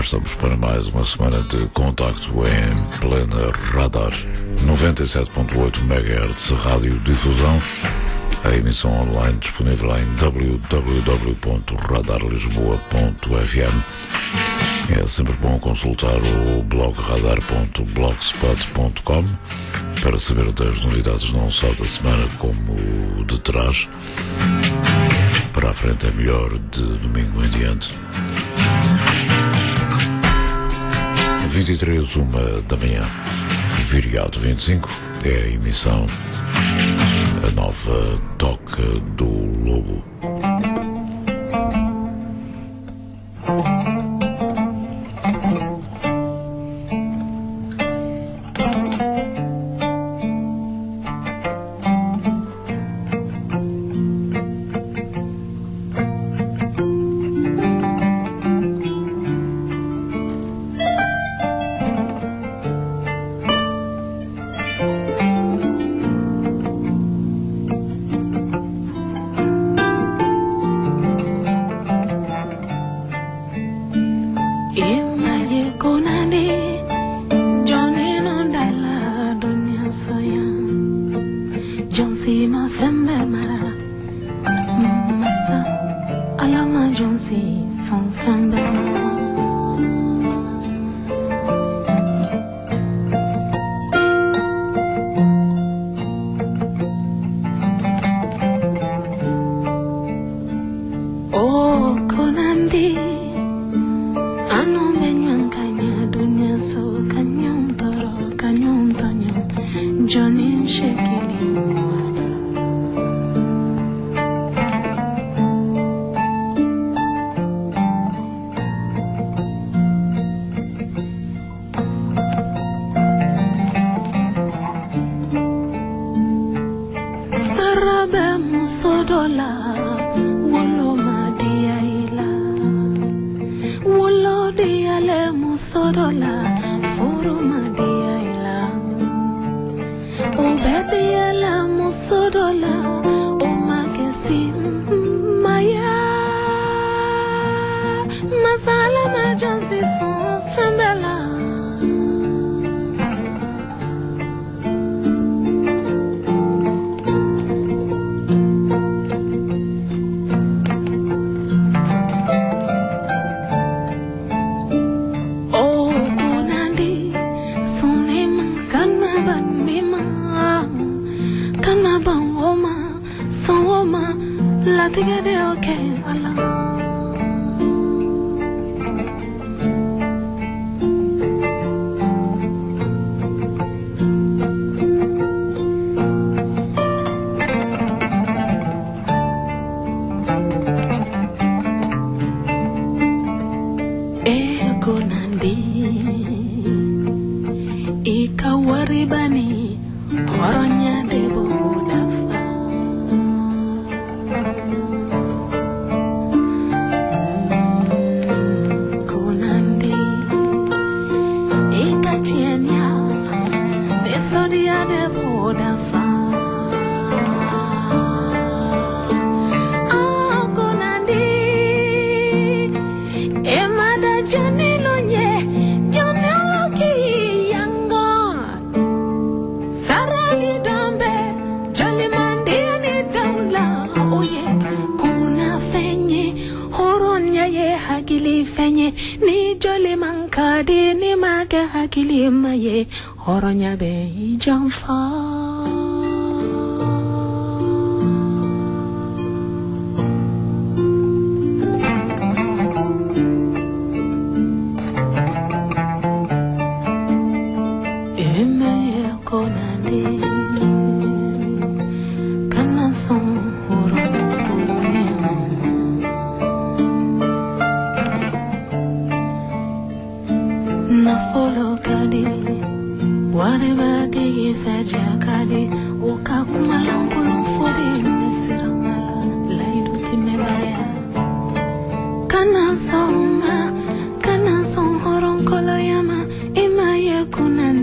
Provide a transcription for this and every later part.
estamos para mais uma semana de contacto em plena radar. 97.8 MHz Rádio Difusão. A emissão online disponível em www.radarlisboa.fm. É sempre bom consultar o blog radar.blogspot.com para saber das novidades não só da semana como de trás. Para a frente é melhor, de domingo em diante. 23, 1 da manhã, viriato 25, é a emissão, a nova Toca do Lobo.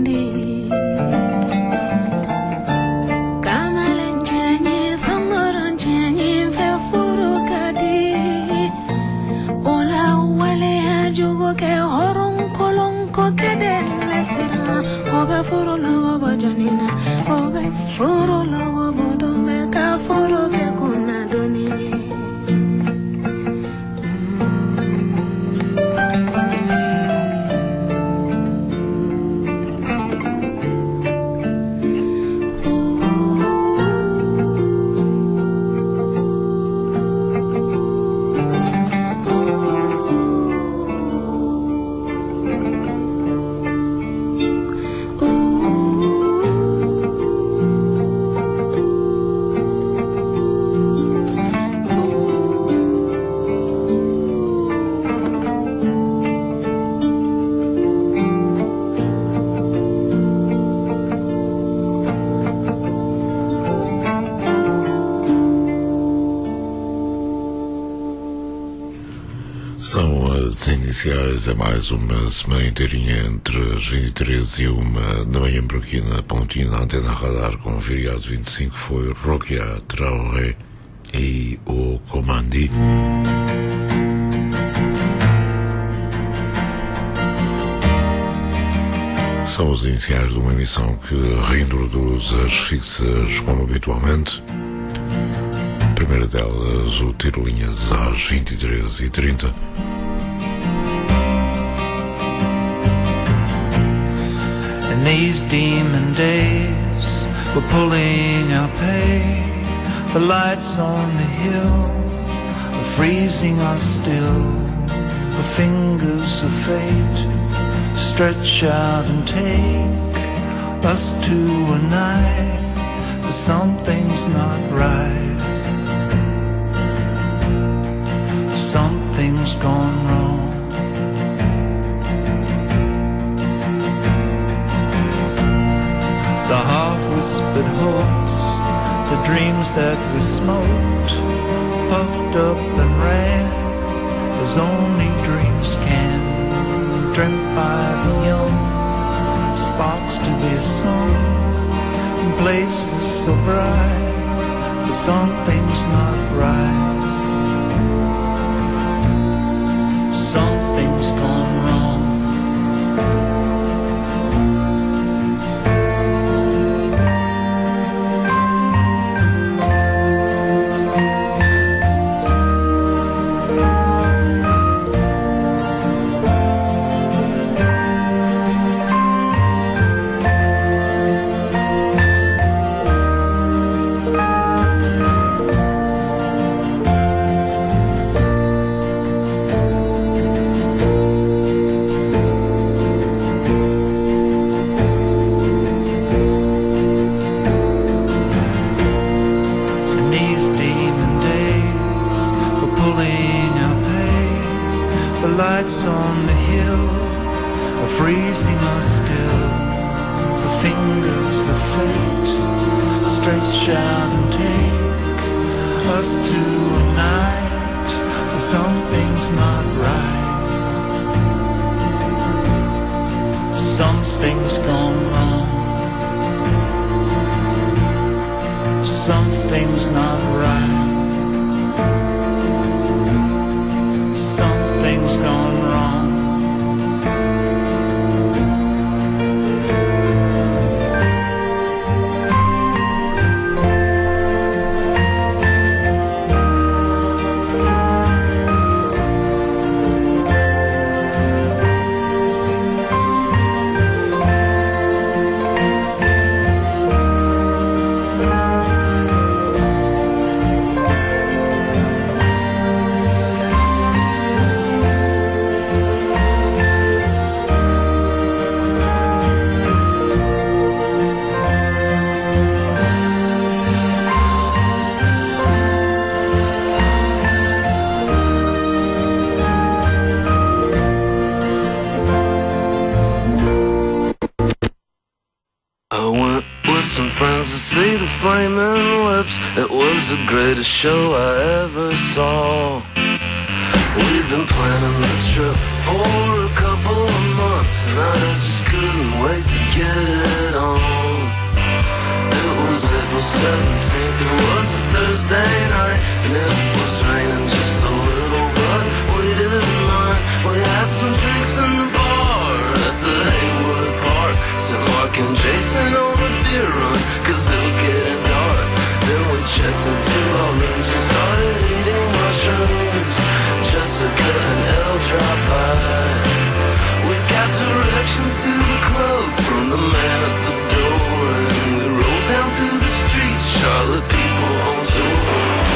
Kamalenjani songoron São as iniciais, é mais uma semana inteirinha entre as 23 e 1 da manhã por aqui na pontinha da Antena Radar, com o feriado 25 foi Rokia Traoré e o Comandi. São as iniciais de uma emissão que reintroduz as fixas como habitualmente. A primeira delas, o Tirolinhas às 23h30. In these demon days, we're pulling our pay. The lights on the hill are freezing us still. The fingers of fate stretch out and take us to a night, but something's not right. Something's gone wrong. The half-whispered hopes, the dreams that we smoked, puffed up and ran as only dreams can, dreamt by the young, sparks to be sung in places so bright, but something's not right. Something's gone wrong. Lights on the hill are freezing us still. The fingers of fate stretch out and take us to a night, so something's not right. Something's gone wrong. Something's not right. Something's gone wrong. Flaming lips, it was the greatest show I ever saw. We've been planning the trip for a couple of months, and I just couldn't wait to get it on. It was April 17th, it was a Thursday night, and it was raining just a little, but we didn't mind. We had some drinks in the bar at the Haywood Park, St. Mark and Jason on a beer run, cause it was getting dark. Then we checked into our rooms and started eating mushrooms. Jessica and Elle dropped by. We got directions to the club from the man at the door, and we rolled down through the streets, Charlotte people on tour.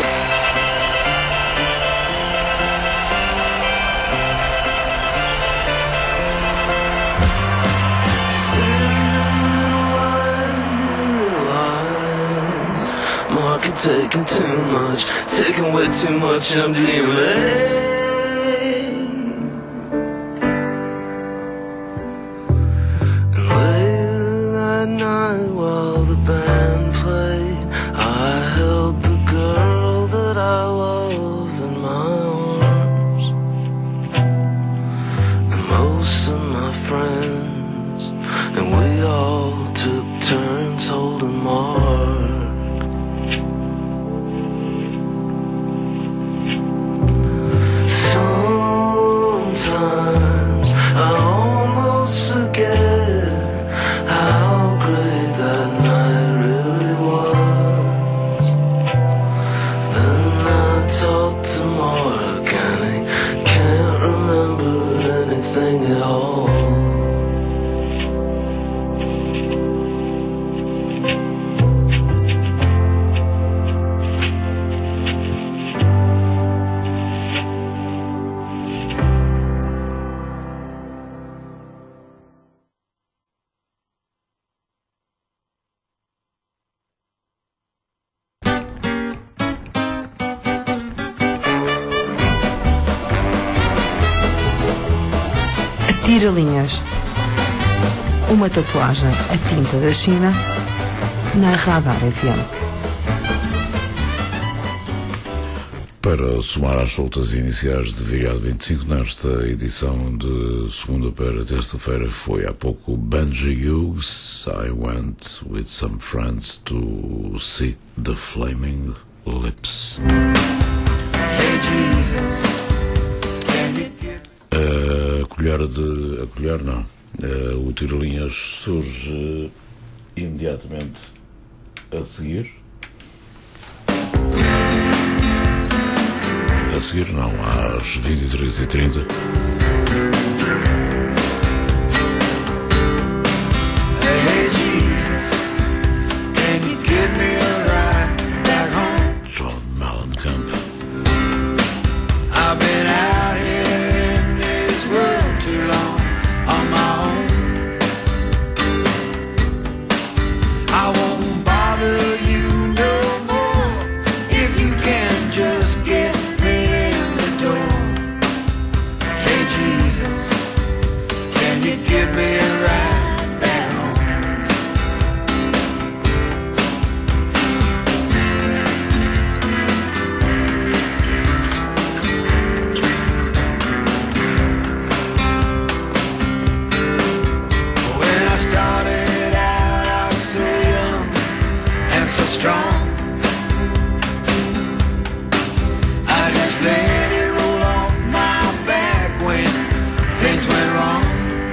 Taking too much, taking way too much MDMA. And late that night while the band played, I held the girl that I love in my arms. Tira-linhas. Uma tatuagem a tinta da China na Radar FM. Para somar às soltas iniciais de Viriato 25, nesta edição de segunda para terça-feira, foi há pouco Benji Hughes. I went with some friends to see the Flaming Lips. O Tiro-linhas surge imediatamente a seguir. Às 23h30. John Mellencamp. I've been out here in this world too long on my own. I won't bother you no more if you can just get me in the door. Hey Jesus, can you give me a ride back home? When I started out, I was so young and so strong. I just let it roll off my back when things went wrong.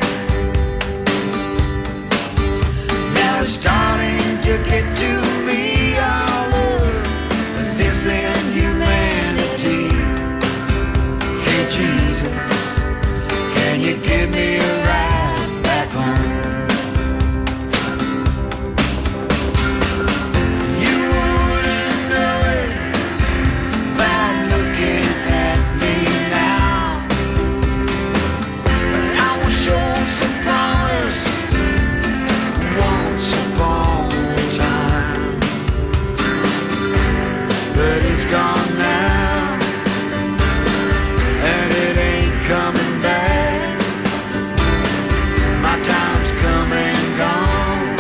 Now it's starting to get to me, all of this inhumanity. Hey Jesus, can you give me a ride back home? You wouldn't know it by looking at me now, but I will show some promise once upon a time. But it's gone now, and it ain't coming back. My time's come and gone.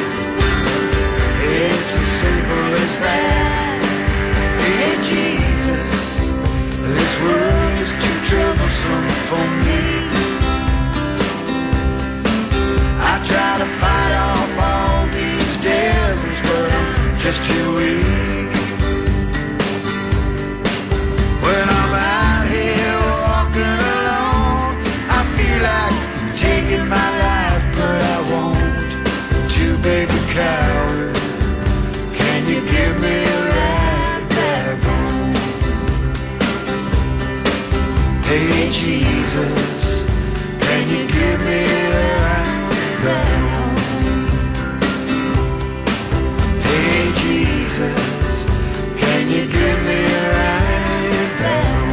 It's as simple as that. Hey Jesus, this world is too troublesome for me. I try to fight off all these devils, but I'm just too weak. When I'm out here walking alone, I feel like taking my life, but I won't. Too big a coward. Can you give me a ride back home? Hey Jesus, can you give me a ride back home? Hey Jesus, can you give me a ride back home?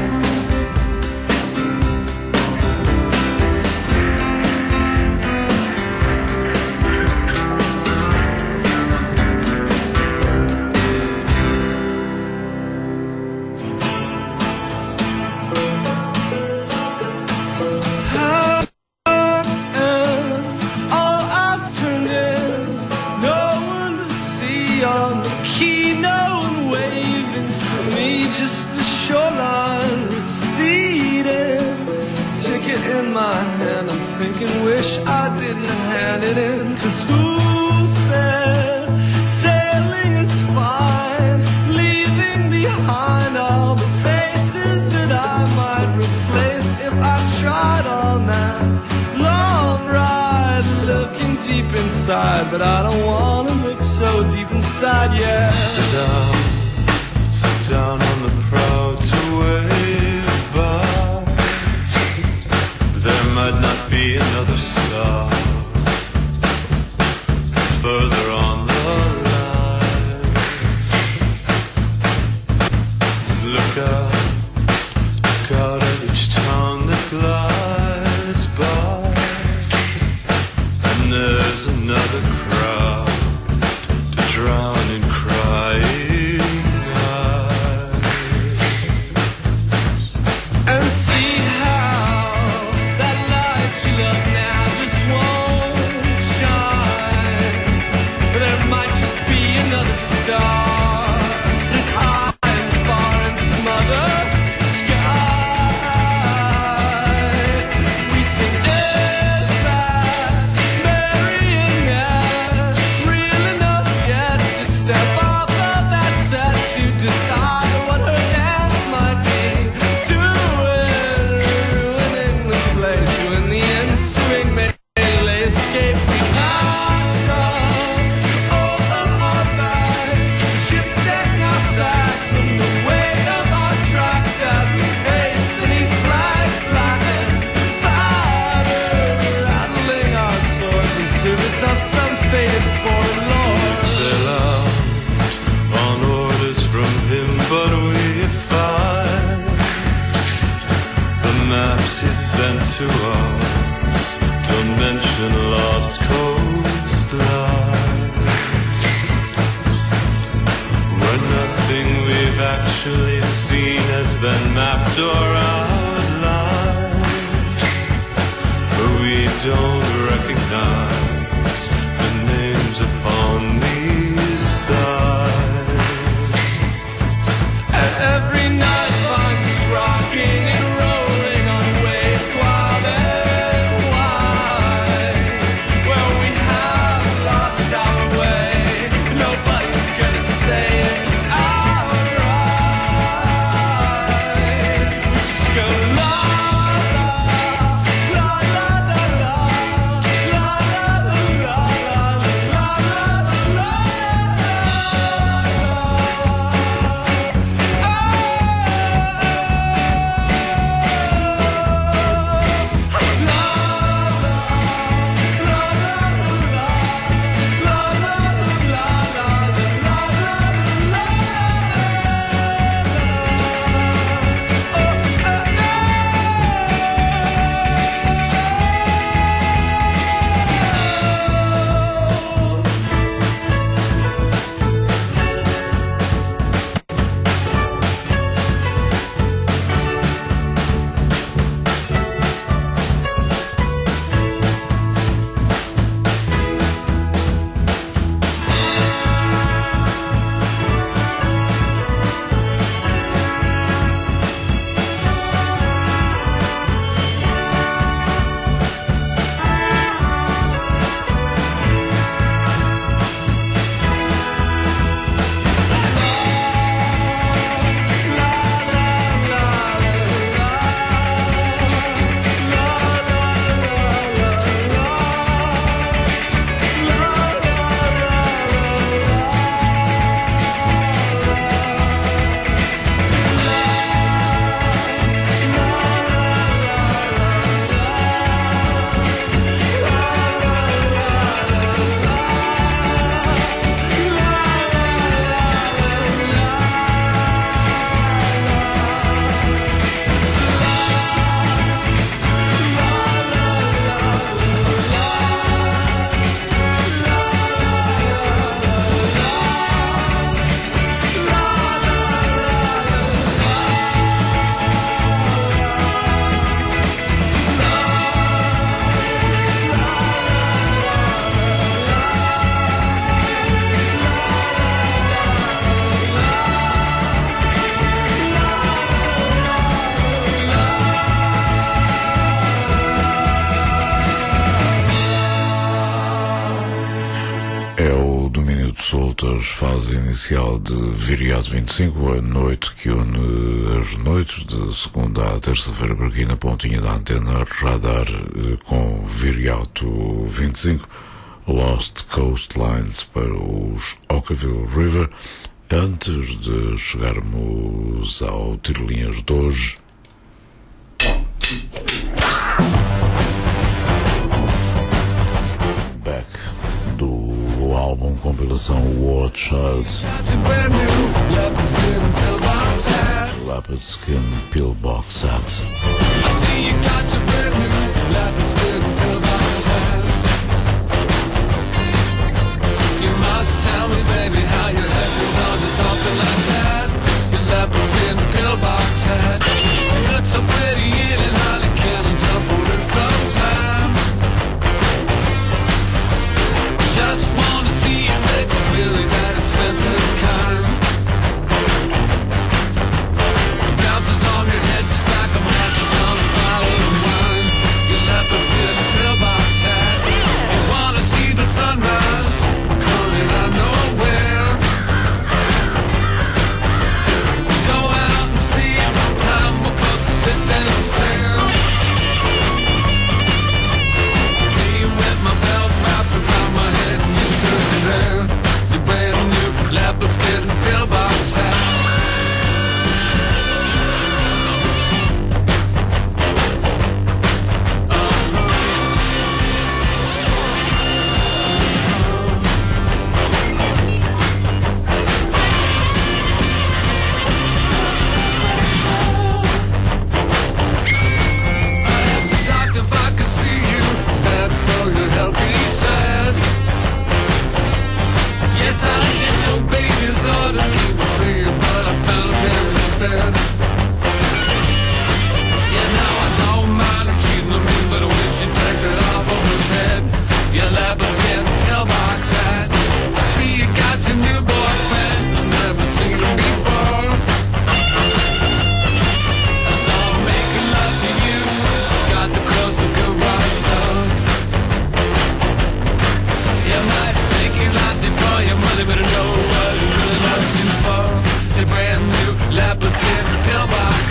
All eyes turned in, no one to see on the quay, no one waving for me, just the shoreline receding. Ticket in my hand, I'm thinking, wish I didn't hand it in, 'cause who said sailing is fine, leaving behind all the faces that I might replace if I tried on that long ride, looking deep inside, but I don't want to look so deep inside, yeah. Sit down on the prow to wave by. There might not be another star further on the line. Look out at each town that glides by, and there's another crowd to drown in crying. but we find the maps he sent to us don't mention lost coastline, when nothing we've actually seen has been mapped or outlined, but we don't recognize the names upon these signs. Every night finds us rocking and rolling on waves wild and wide. Well, we have lost our way. Nobody's gonna say it outright. We just go la la la la la la la la la la la la. Fase inicial de Viriato 25, a noite que une as noites de segunda a terça-feira por aqui na pontinha da antena radar com Viriato 25, Lost Coastlines para os Oakville River. Antes de chegarmos ao Tirolinhas de hoje, Back do álbum compilação War Child, Leopard Skin Pillbox Set. Just wanna see if it's really that expensive kind. Bounces on your head just like a mattress on a bottle of wine. Leopard skin pillbox.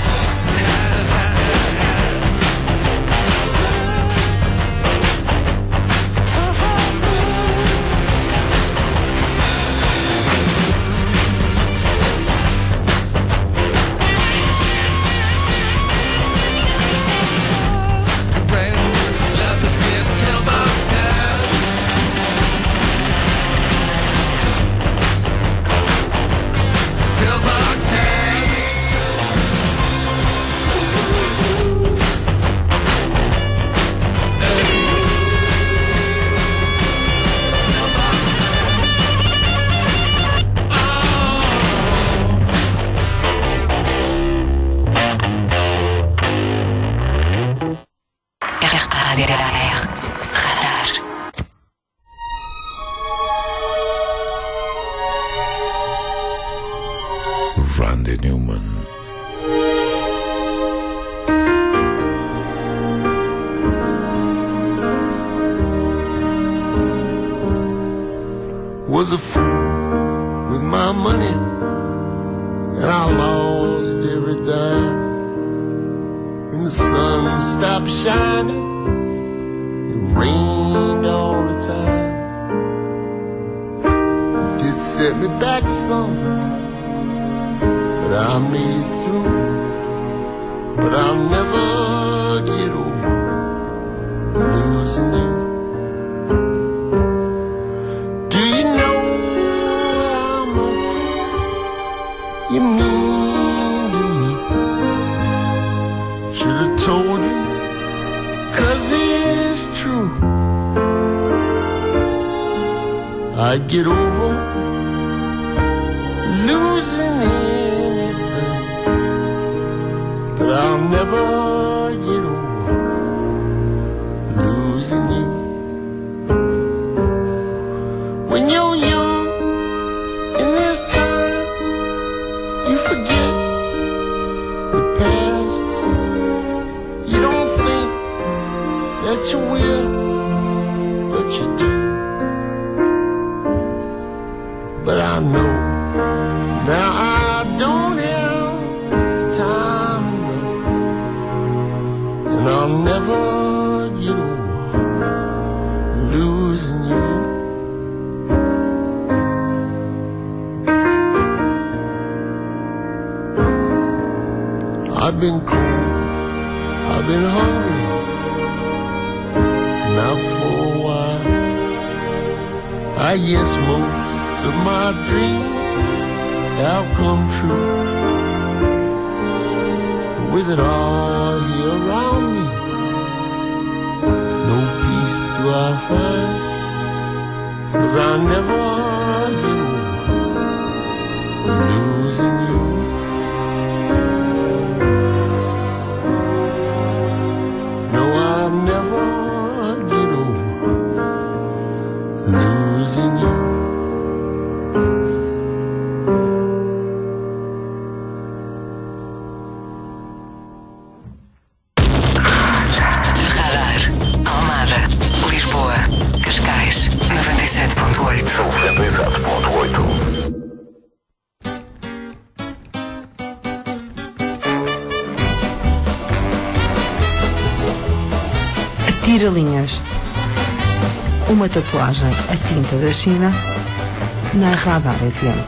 Randy Newman. Was a fool with my money, and I lost every dime. When the sun stopped shining, it rained all the time. It did set me back some, but I made it through. But I'll never get over losing you. Do you know how much you mean to me? Should've told you, 'cause it's true. I'd get over losing anything, but I'll never get over losing you. When you're young in this time, you forget the past. You don't think that you will, but you do. But I know now I don't have time enough, and I'll never get over losing you. I've been cold, I've been hungry, now for a while. I guess most of my dreams have come true. With it all here around me, no peace do I find, 'cause I never get over losing you. No, I'll never get over losing you. Radar, Almada, Lisboa, Cascais, 97.8. 97.8. Tira-linhas. Uma tatuagem a tinta da China na Radar FM.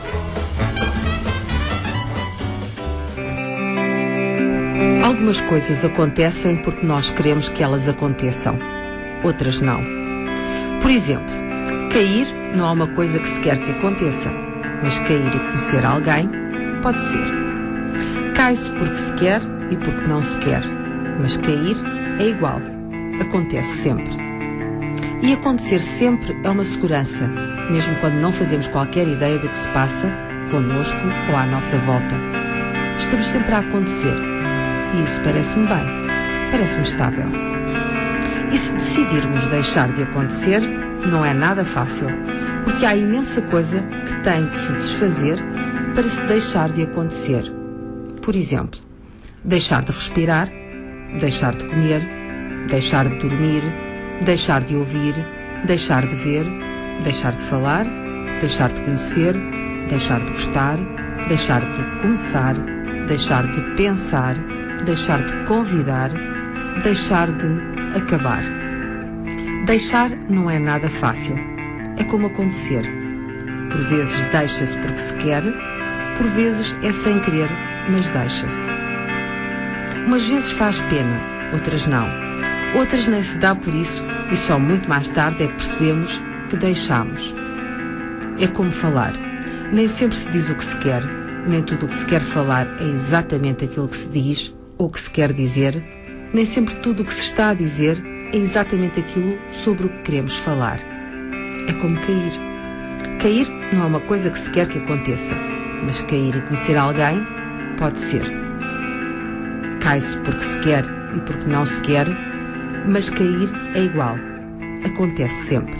Algumas coisas acontecem porque nós queremos que elas aconteçam. Outras não. Por exemplo, cair não é uma coisa que se quer que aconteça, mas cair e conhecer alguém pode ser. Cai-se porque se quer e porque não se quer, mas cair é igual. Acontece sempre. E acontecer sempre é uma segurança, mesmo quando não fazemos qualquer ideia do que se passa connosco ou à nossa volta. Estamos sempre a acontecer. E isso parece-me bem, parece-me estável. E se decidirmos deixar de acontecer, não é nada fácil, porque há imensa coisa que tem de se desfazer para se deixar de acontecer. Por exemplo, deixar de respirar, deixar de comer, deixar de dormir, deixar de ouvir, deixar de ver, deixar de falar, deixar de conhecer, deixar de gostar, deixar de começar, deixar de pensar, deixar de convidar, deixar de acabar. Deixar não é nada fácil. É como acontecer. Por vezes deixa-se porque se quer, por vezes é sem querer, mas deixa-se. Umas vezes faz pena, outras não. Outras nem se dá por isso e só muito mais tarde é que percebemos que deixamos. É como falar. Nem sempre se diz o que se quer, nem tudo o que se quer falar é exatamente aquilo que se diz ou que se quer dizer, nem sempre tudo o que se está a dizer é exatamente aquilo sobre o que queremos falar. É como cair. Cair não é uma coisa que se quer que aconteça, mas cair e conhecer alguém pode ser. Cai-se porque se quer e porque não se quer, mas cair é igual. Acontece sempre.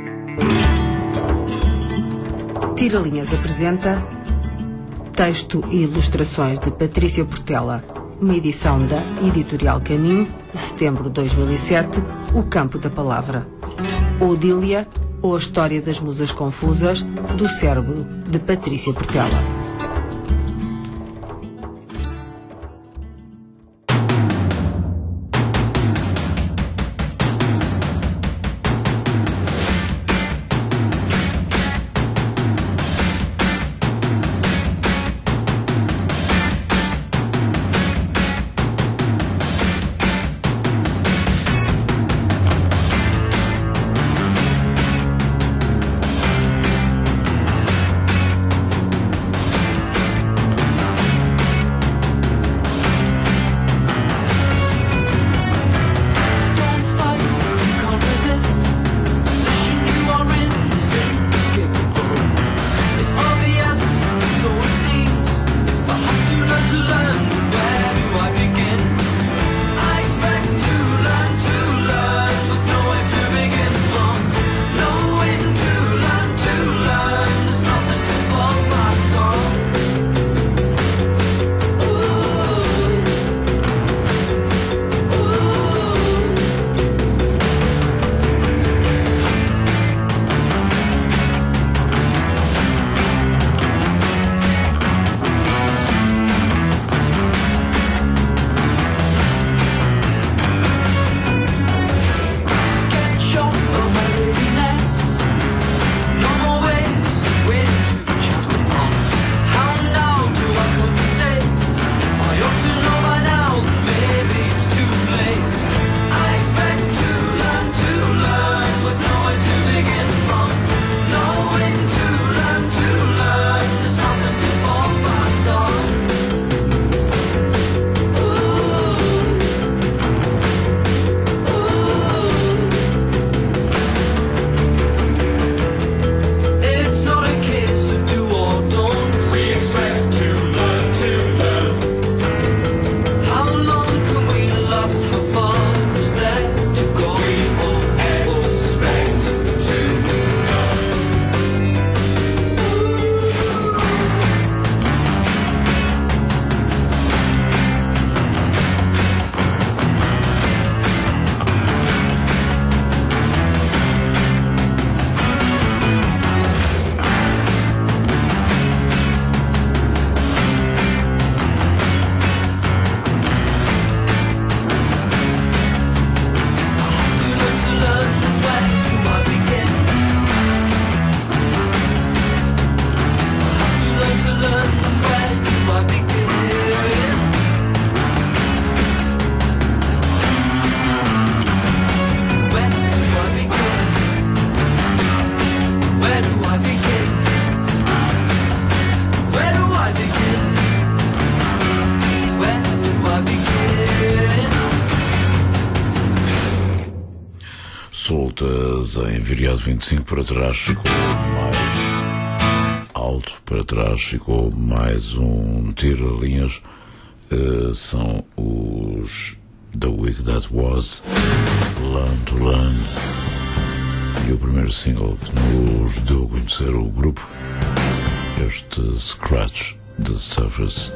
Tira-linhas apresenta texto e ilustrações de Patrícia Portela, uma edição da Editorial Caminho, de setembro de 2007, O Campo da Palavra. Odília, ou a História das Musas Confusas, do Cérebro, de Patrícia Portela. Soltas em virado 25 para trás ficou mais alto, para trás ficou mais um tira-linhas. São os The Week That Was, Learn to Learn, e o primeiro single que nos deu a conhecer o grupo, este Scratch the Surface.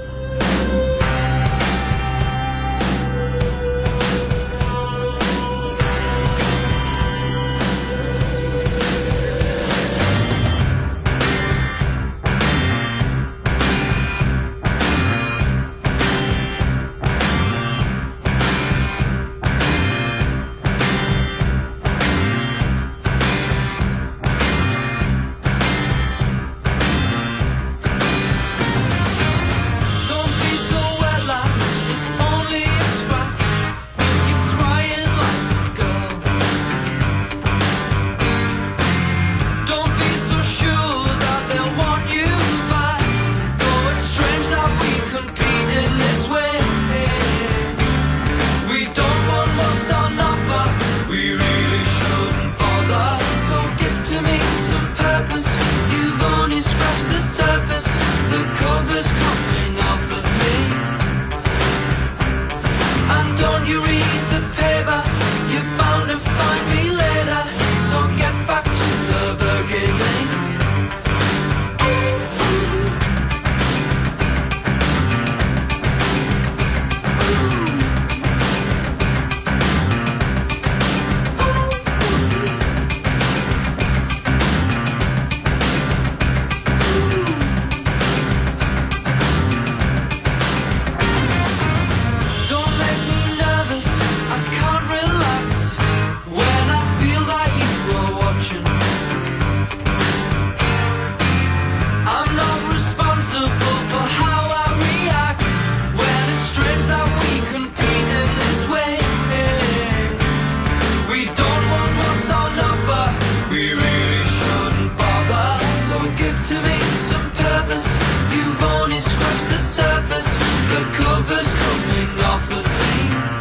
the cover's coming off of me.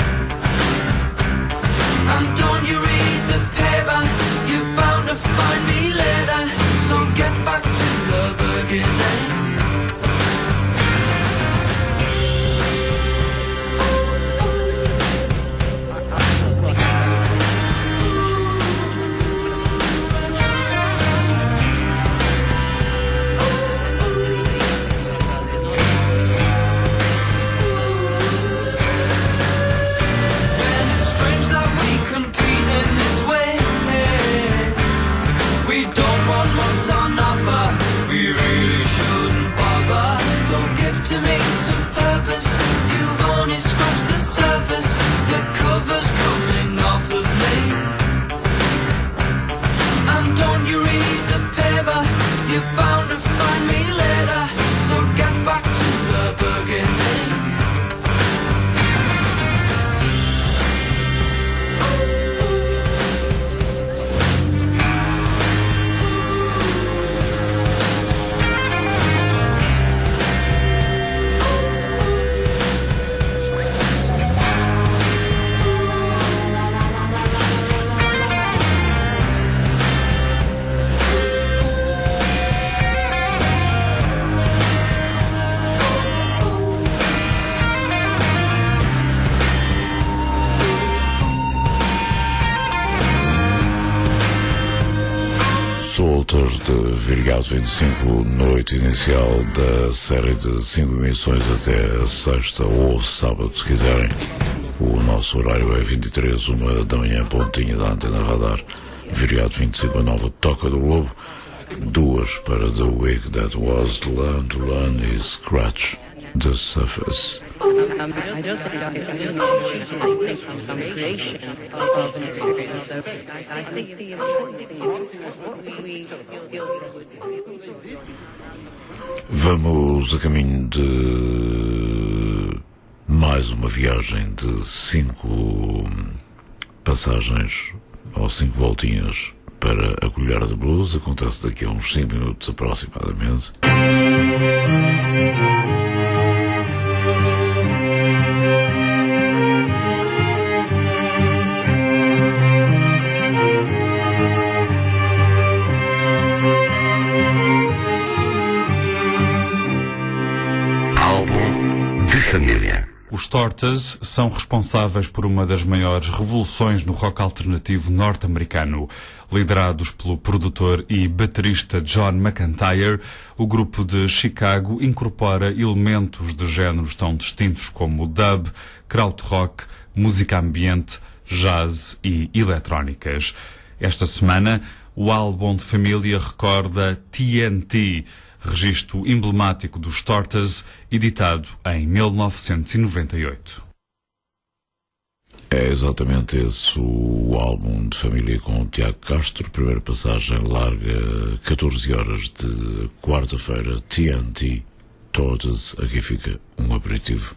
And don't you read the paper, you're bound to find me later. So get back to the beginning. To make some purpose, you've only scratched the surface. The cover's coming off of me. And don't you read the paper, you're bound to find me later. So get back to the beginning. Soltas de Virgados 25, noite inicial da série de 5 emissões até a sexta ou sábado, se quiserem. O nosso horário é 23, 1 da manhã, pontinha da Antena Radar. Virgados 25, a nova Toca do Lobo. 2 para The Week That Was, Learn to Learn e Scratch the Surface. I don't think from creation of I think the important thing is what we Vamos a caminho de mais uma viagem de 5 passagens ou 5 voltinhas para a Colher de Blues. Acontece daqui a uns 5 minutos aproximadamente. Família. Os Tortoise são responsáveis por uma das maiores revoluções no rock alternativo norte-americano. Liderados pelo produtor e baterista John McEntire, o grupo de Chicago incorpora elementos de géneros tão distintos como dub, krautrock, música ambiente, jazz e eletrónicas. Esta semana, o álbum de família recorda TNT, registro emblemático dos Tortoise, editado em 1998. É exatamente esse o álbum de família com o Tiago Castro. Primeira passagem larga, 14 horas de quarta-feira, TNT, Tortoise. Aqui fica um aperitivo.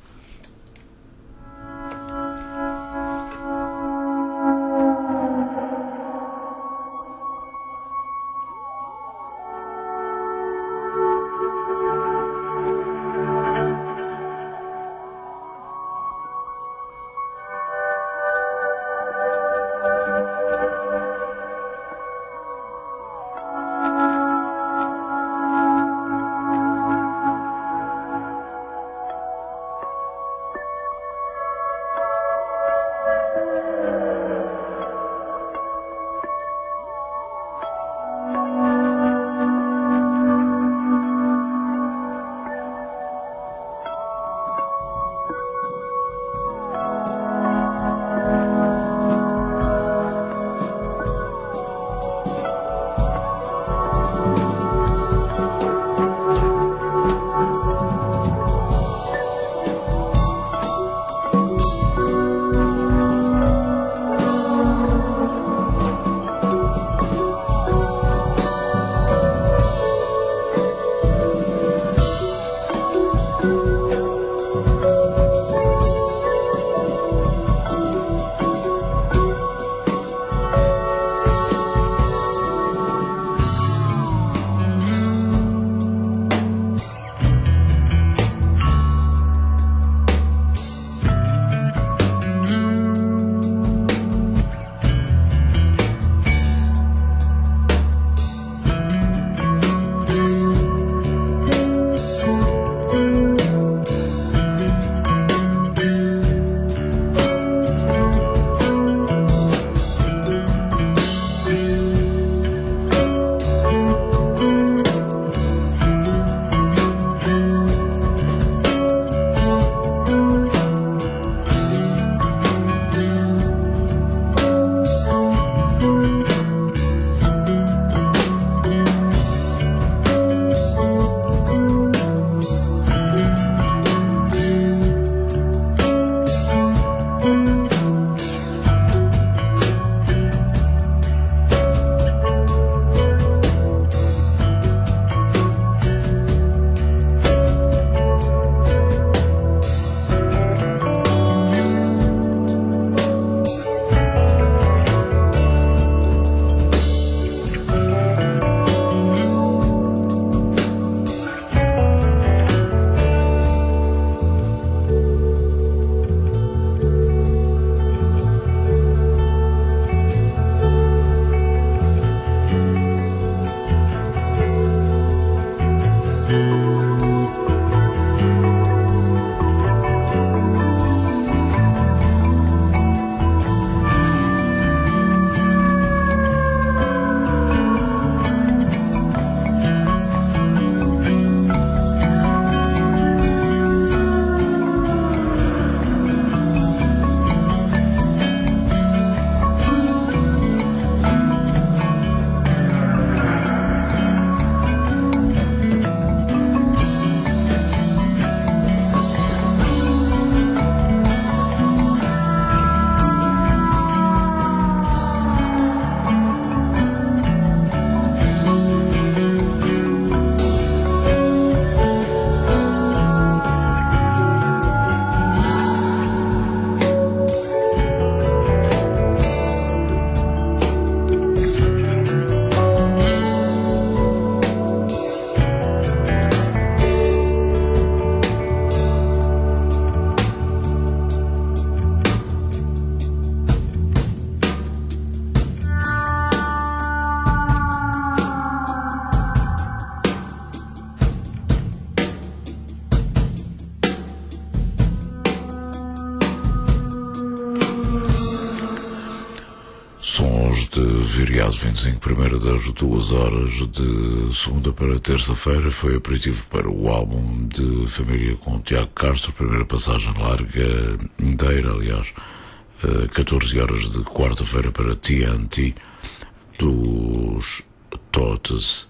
de viriados 25, primeira das 2 horas de segunda para terça-feira, foi aperitivo para o álbum de família com Tiago Castro, primeira passagem larga inteira, aliás, 14 horas de quarta-feira para TNT, dos Tortoise.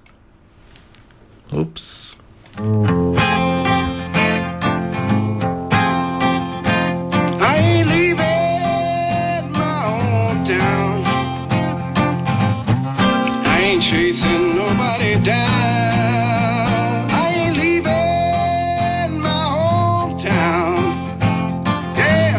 Ups. I ain't leaving my hometown. I ain't chasing nobody down. I ain't leaving my hometown. Yeah.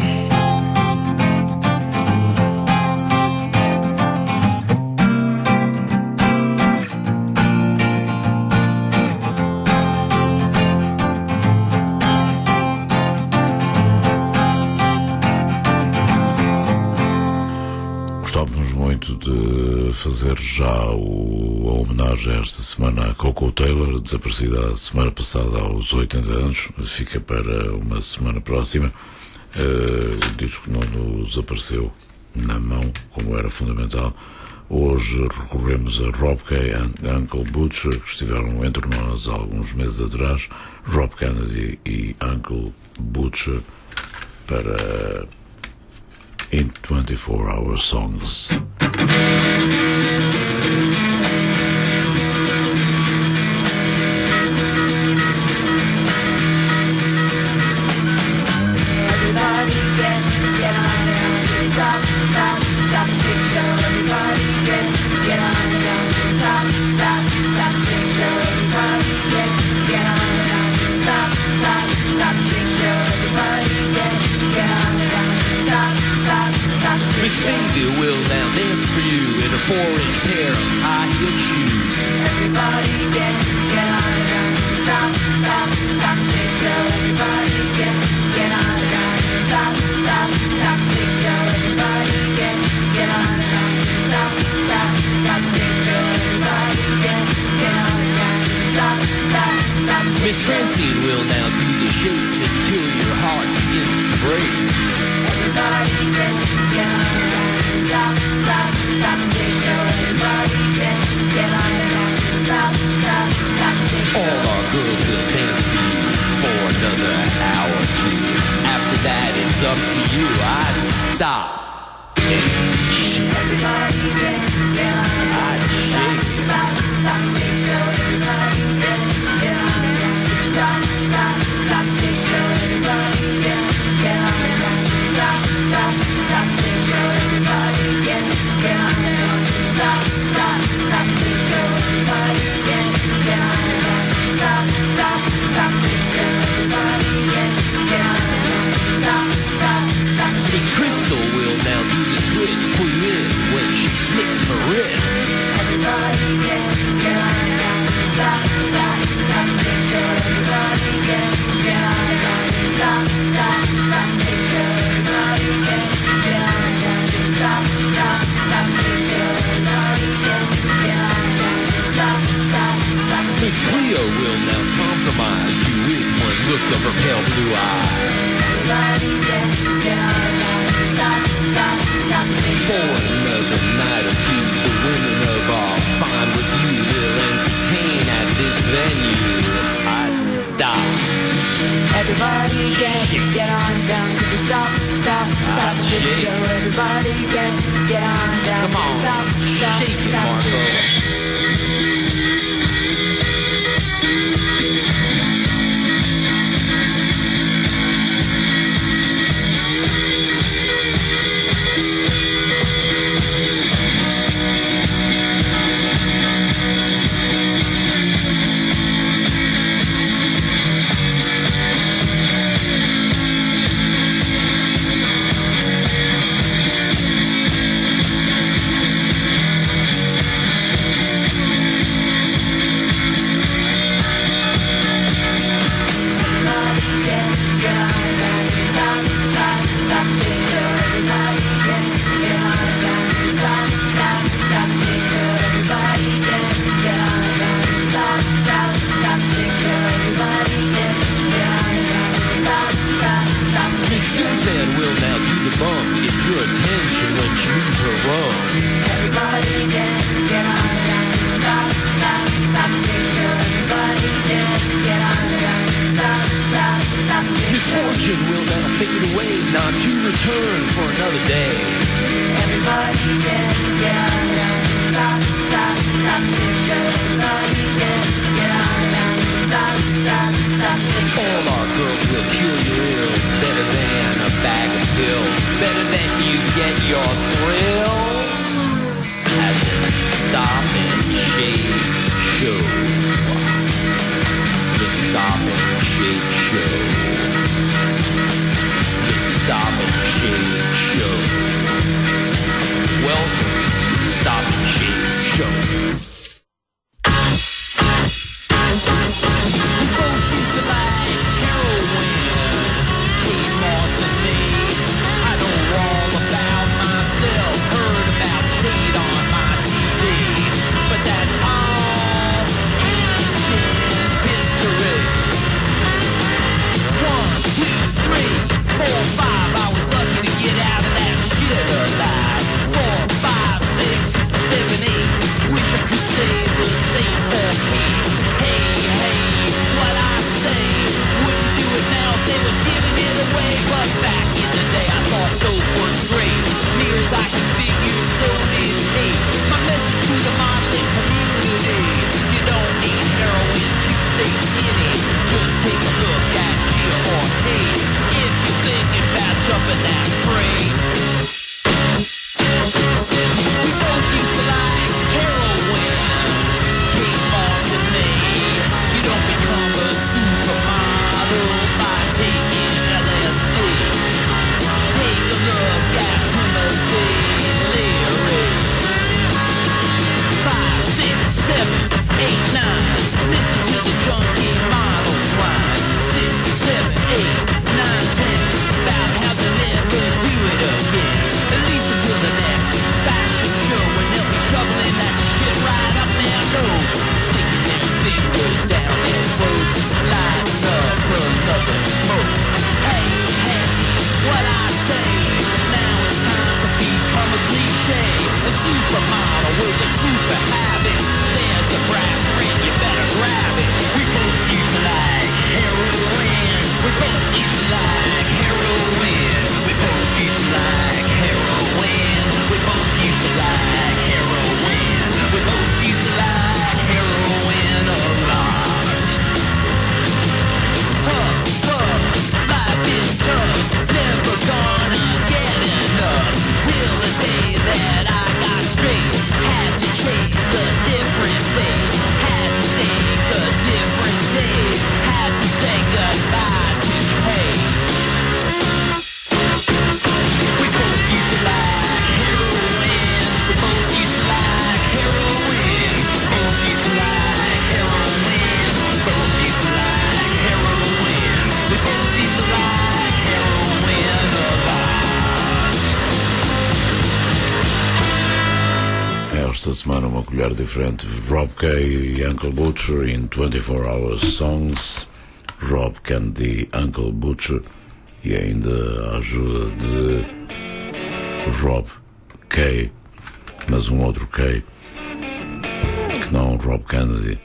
Gostávamos muito de fazer já a homenagem esta semana a Coco Taylor, desaparecida a semana passada aos 80 anos, fica para uma semana próxima. O disco não nos apareceu na mão, como era fundamental. Hoje recorremos a Rob Kay e Uncle Butcher, que estiveram entre nós há alguns meses atrás. Rob Kennedy e Uncle Butcher para In 24 Hour Songs. Miss Baby will now dance for you in a 4-inch pair of high-heel shoes. Everybody get on down, stop, stop, stop, shake, show. Everybody get on down, stop, stop, stop, shake, show. Everybody get on down, stop, stop, stop, shake, show. Everybody get on down, stop, stop, stop, shake. Miss Francine will now do the shake until your heart begins to break. Everybody get on down, stop, stop, stop, shake, show. Everybody get on down, stop, stop, stop, shake, show. All our girls will dance for you for another hour or two. After that, it's up to you. I'd stop and shake. Everybody get on down, stop, stop, stop, shake, show. Everybody get on down, stop, stop, stop, shake, show. Everybody get on down, stop, stop, stop, shake, show. Everybody get on down, stop, stop, stop, shake, show. Everybody get on down, stop, stop, stop, shake, show. Everybody get on down, stop, stop, stop. Miss Crystal will now do the twist, pull you in when she flicks her wrist. Everybody get on down, stop, stop, stop, shake, show. Everybody get on down, stop, stop, stop, shake, show. Everybody get on down, stop, stop, stop, shake, show. Everybody get on down, stop, stop, stop. Miss Cleo will now compromise you with one look of her pale blue eyes. Everybody get on down, stop, stop, stop, shake, show. For another night or two, the women of our fine with you will entertain at this venue. I'd stop. Everybody get on down to the stop, stop, stop, shake, show. Everybody get on down. Come on, stop, stop, shake it, Marco. Suzanne will now do the bump. Gets your attention when she moves her rump. Everybody Misfortune will now fade away, not to return for another day. Everybody get out now. Stop, stop, stop, everybody get out now. Stop, stop, stop, all our girls will cure your ills better than a bag of pills, better than you get your thrills at the Stop and Shake Show. The Stop and Shake Show. The Stop and Shake Show. Welcome to the Stop and Shake Show. We both used to like heroin, Kate Moss and me. I know all about myself, heard about Kate on my TV, but that's all ancient history. 1, 2, 3, 4, 5, I was lucky to get out of that shit alive. 4, 5, 6, 7, 8, wish I could say the same for Kate. What I say, wouldn't do it now if they was giving it away. But back in the day I thought those was great. Near as I can figure, so did Kate. My message to the modeling community: you don't need heroin to stay skinny. Just take a look at Gia or Kate if you're thinking about jumping that freight. We both used to like heroin, Kate Moss and me. You don't become a supermodel by taking LSD. Take a look at Timothy Leary. 5, 6, 7, 8, 9. Listen to the junkie models whine. 6, 7, 8, 9, 10. About how they'll never do it again. At least until the next fashion show, when they'll be shoveling that shit right up their nose, sticking their fingers down their throats, lighting up another smoke. Hey, what I say, now it's time to become a cliche. A supermodel with a super habit. There's the brass ring, you better grab it. We both used to like heroin. We both used to like heroin. We both used to like heroin. We both used to like heroin. We both used to like heroin a lot. Life is tough, never gonna get enough. Till the day that I got straight, had to chase a different fate. Had to think a different day. Had to say goodbye to Kate. We both used to like heroin. We both used to like heroin. Both used to like heroin. Both used to like heroin. We both used to like heroin a lot. Esta semana uma colher diferente. Rob Kay e Uncle Butcher in 24 Hours Songs. Rob Kennedy, Uncle Butcher e ainda a ajuda de Rob Kay, mas um outro Kay que não Rob Kennedy.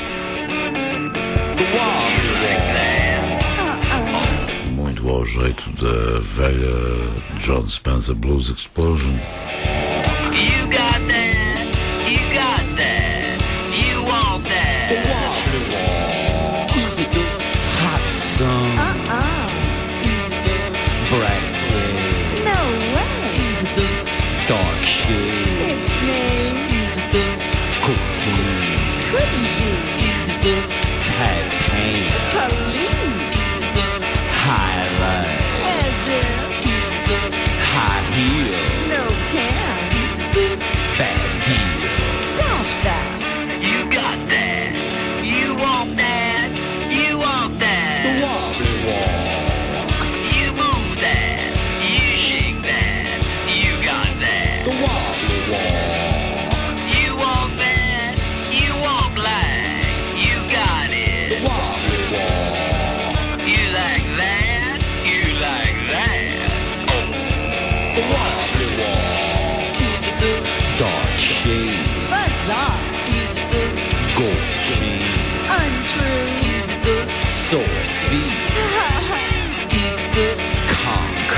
Muito ao jeito da velha John Spencer Blues Explosion. You got that, you got that, you want that. The wobbly wall. Is it the hot sun? Is it the bright day? No way. Is it the dark shade? It's me. Is it the cocaine? Couldn't be. Is it the titanium? Police. Is it the highlight? As if. Is it the high heel? No can. Is it the bad deal? Stop that. You got that. You want that. You want that. The wobbly walk. You move that. You shake that. You got that. The wobbly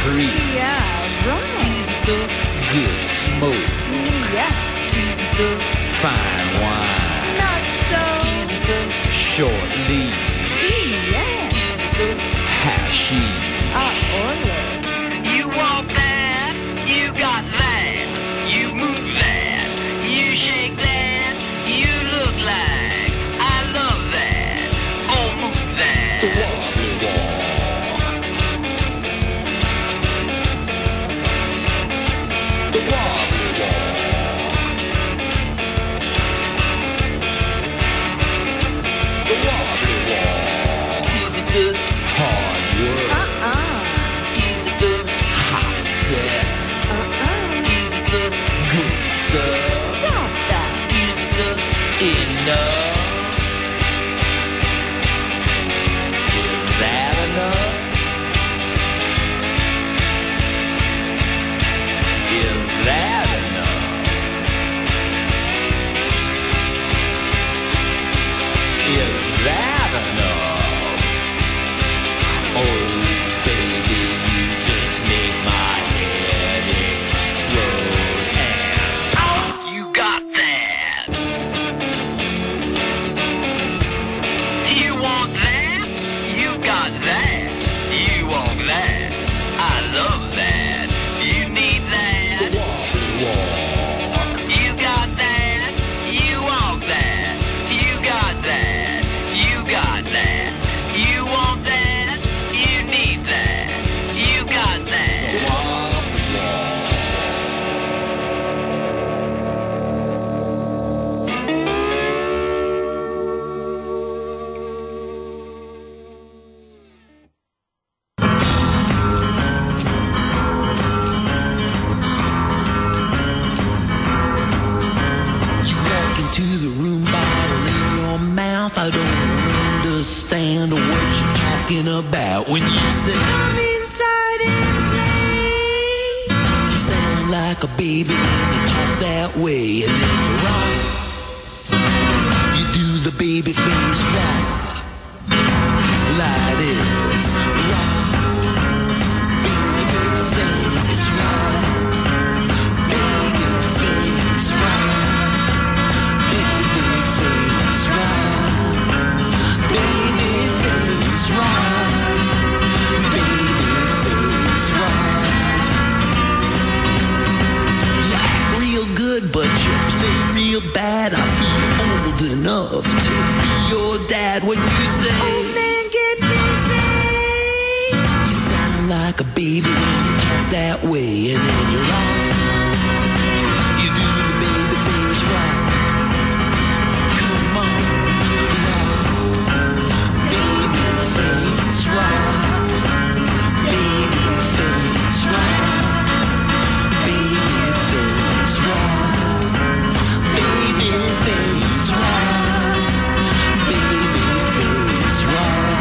creep. Yeah, right. He's the good smoke. Yeah. He's the fine wine. Not so. He's the short leash. Yeah. He's the hashish. Ole. You want that, you got that. You move that, you shake that. You look like I love that. Oh, move that. The wobbly walk. The wobbly walk. The wobbly walk. He's a good hard work. He's a good hot sex. He's a good good stuff. Stop that. He's a good enough. Is that enough? Is that enough? Is that enough? Oh, baby, you just make my head explode. And You got that. You want that? You got that. You want that. I love that. You need that. walk. You got that. You want that. You got that. You got that. You want that. You need that. You got that. You walk into the room, bottle in your mouth. I don't understand what you're talking about when you say Come inside and play. you sound like a baby when you talk that way, and then you're wrong. You do the baby face wrong, like this wrong. Baby face is wrong. Baby face wrong. Baby face wrong. Baby face wrong. Baby face wrong. You act real good, but you play real bad. I feel old enough to be your dad when you say, Old man, get dizzy. you sound like a baby when you talk that way, and then you're wrong. You do the baby face wrong. Come on, wrong. Baby face wrong. Baby face wrong. Baby face wrong. Baby face wrong. Baby face wrong.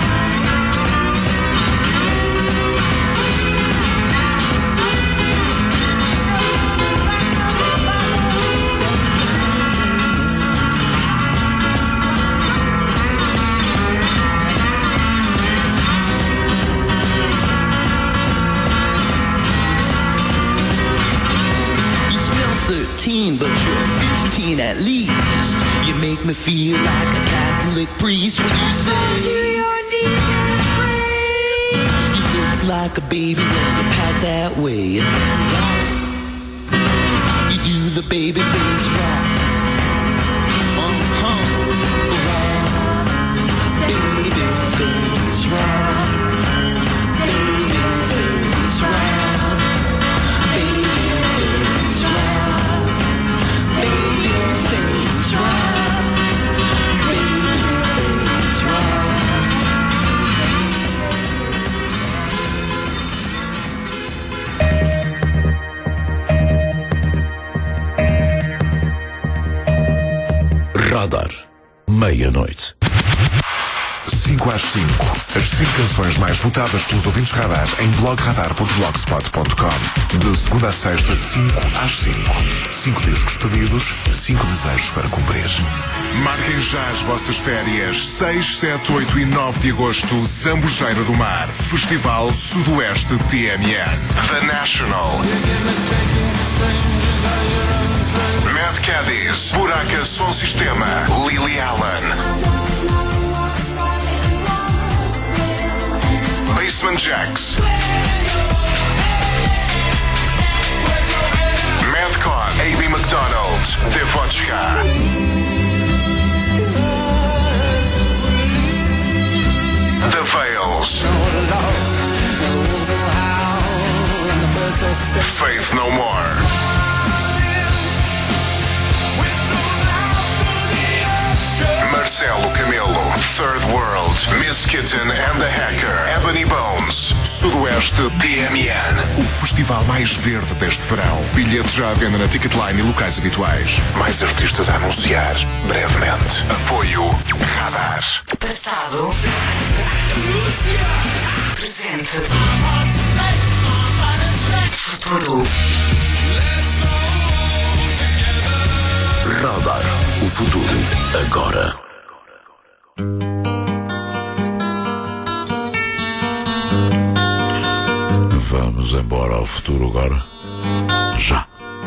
You smell 13, but you're 15 at least. You make me feel like a Catholic priest when you To say your knees and pray. you look like a baby when you pout that way. You do the baby face wrong. Wrong. Baby face wrong. Baby face wrong. Baby face wrong. Baby face wrong. Baby face wrong. às 5. As 5 canções mais votadas pelos ouvintes Radar em blogradar.blogspot.com. De segunda a sexta, 5 às 5. 5 discos pedidos, 5 desejos para cumprir. Marquem já as vossas férias. 6, 7, 8 e 9 de agosto, Zambujeira do Mar. Festival Sudoeste TMN. The National. Mad Caddies, Buraca Som Sistema, Lily Allen, Basement Jaxx, Madcon, A.B. McDonald, Devodka, The Veils, Faith No More, Marcelo Camelo, Third World, Miss Kitten and the Hacker, Ebony Bones, Sudoeste TMN, o festival mais verde deste verão. Bilhetes já à venda na Ticketline e locais habituais. Mais artistas a anunciar brevemente. Apoio Radar. Passado. Presente. Futuro. Radar. O futuro agora. Vamos embora ao futuro agora? Já.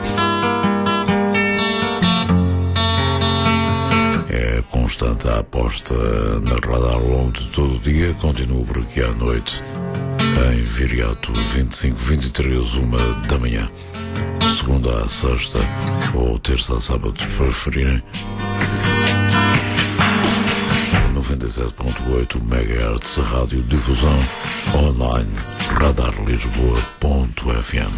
É constante a aposta na Radar ao longo de todo o dia. Continuo por aqui à noite, em Viriato 25, 23, 1 da manhã. Segunda a sexta, ou terça a sábado, se preferirem. 97.8 MHz, rádio difusão online, radarlisboa.fm.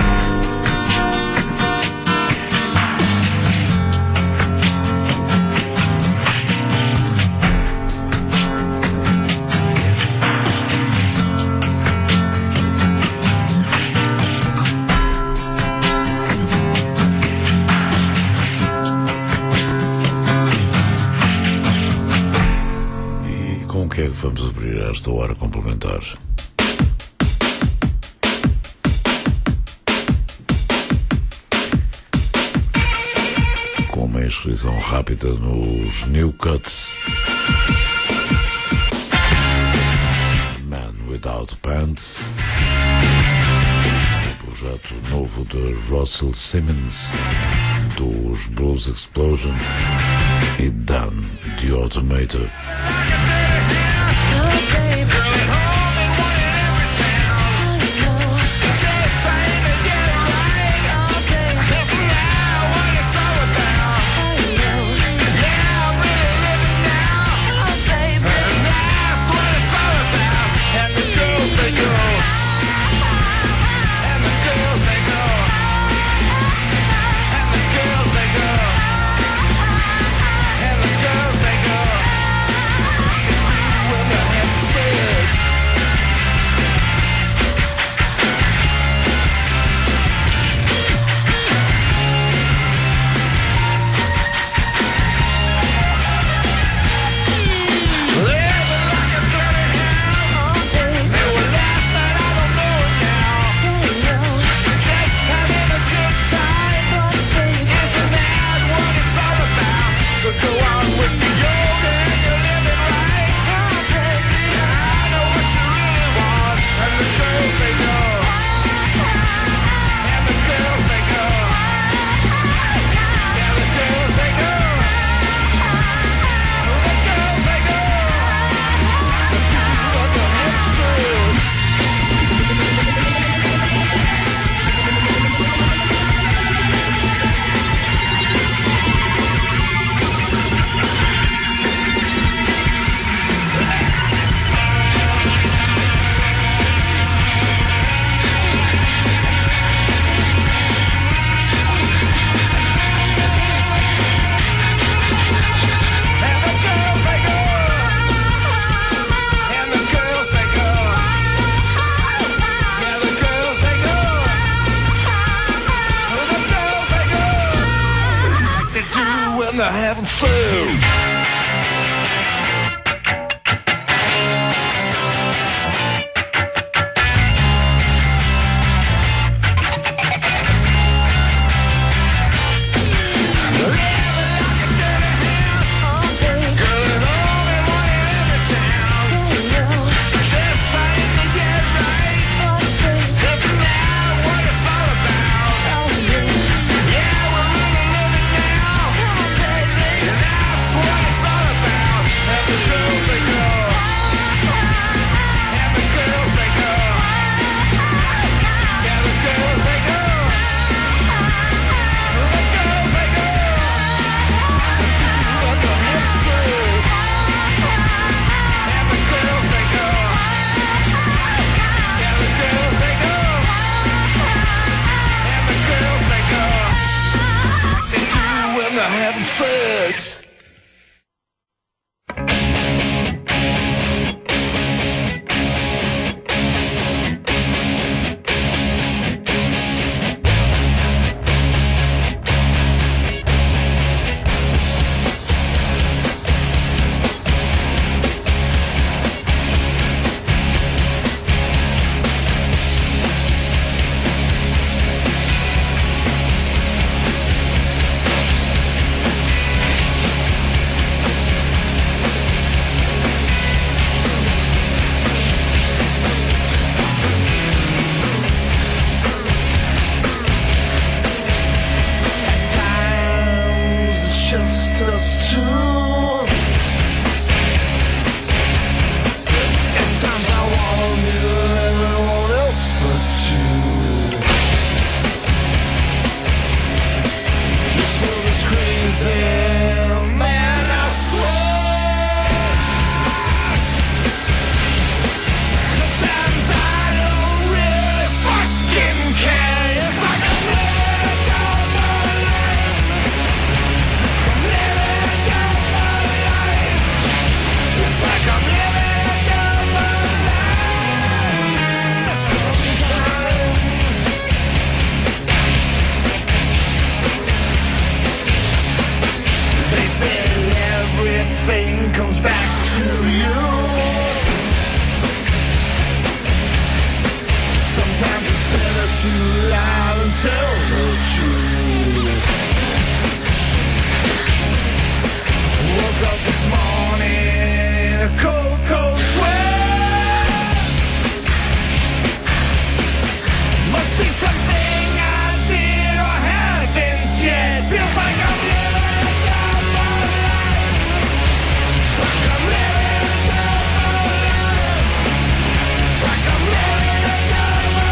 Com o que é que vamos abrir esta hora complementar? Com uma inscrição rápida nos New Cuts, Man Without Pants, o projeto novo de Russell Simmons, dos Blues Explosion, e Dan, The Automator. Having fun. to lie and tell the truth. Woke up this morning, a cold, cold sweat. Must be something I did or haven't yet. Feels like I'm living a double life. Like I'm living a double life. It's like I'm living a double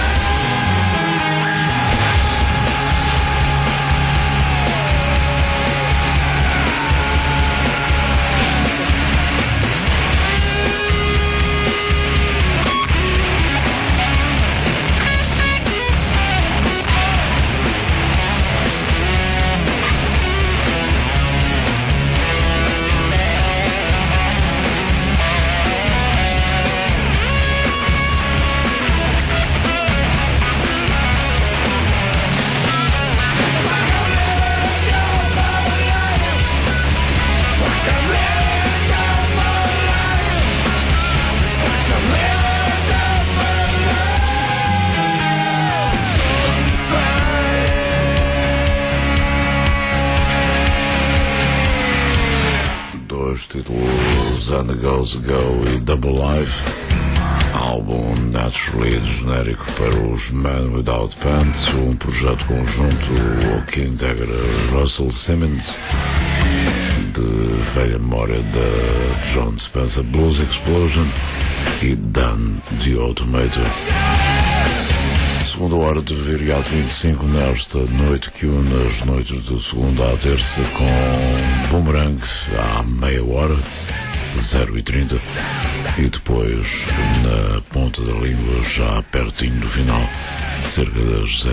Dois títulos, And the Goes Go e Double Life, álbum Naturally do genérico para os Men Without Pants, um projeto conjunto que integra Russell Simmons, de velha memória da John Spencer Blues Explosion, e Dan The Automator. Segunda hora de Viriato 25 nesta noite que une as noites de segunda à terça com Boomerang à meia hora, 0h30, e depois na ponta da língua já pertinho do final, cerca das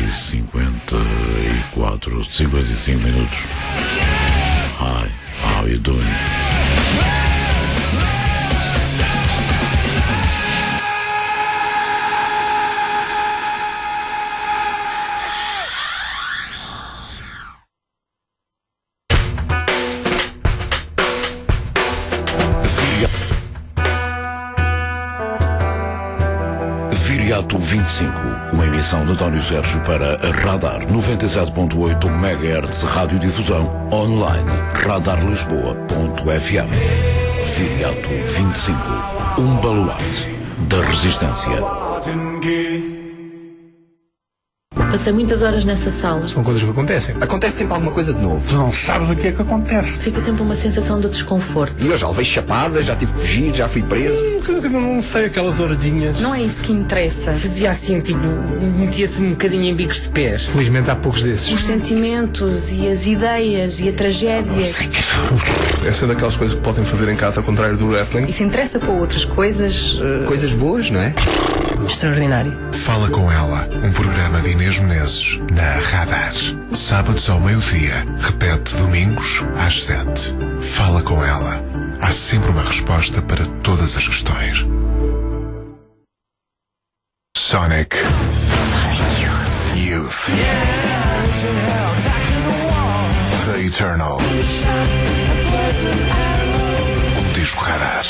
0h54, 55 minutos. Hi, how you doing? Viriato 25, uma emissão de António Sérgio para a Radar 97.8 MHz Radiodifusão, online radarlisboa.fm. Viriato 25, um baluarte da resistência. Passei muitas horas nessa sala. São coisas que acontecem. Acontece sempre alguma coisa de novo. Tu não sabes o que é que acontece. Fica sempre uma sensação de desconforto. E eu já levei chapada, já tive que fugir, já fui preso. Não sei, aquelas horadinhas. Não é isso que interessa. Fazia assim, tipo, metia-se um bocadinho em bicos de pés. Felizmente há poucos desses. Os sentimentos e as ideias e a tragédia. Essa é daquelas coisas que podem fazer em casa ao contrário do wrestling. E se interessa para outras coisas... Coisas boas, não é? Extraordinário. Fala com ela, um programa de Inês Menezes na Radar. Sábados ao meio-dia, repete domingos às 7. Fala com ela. Há sempre uma resposta para todas as questões. Sonic Youth. The Eternal. Um disco Radar.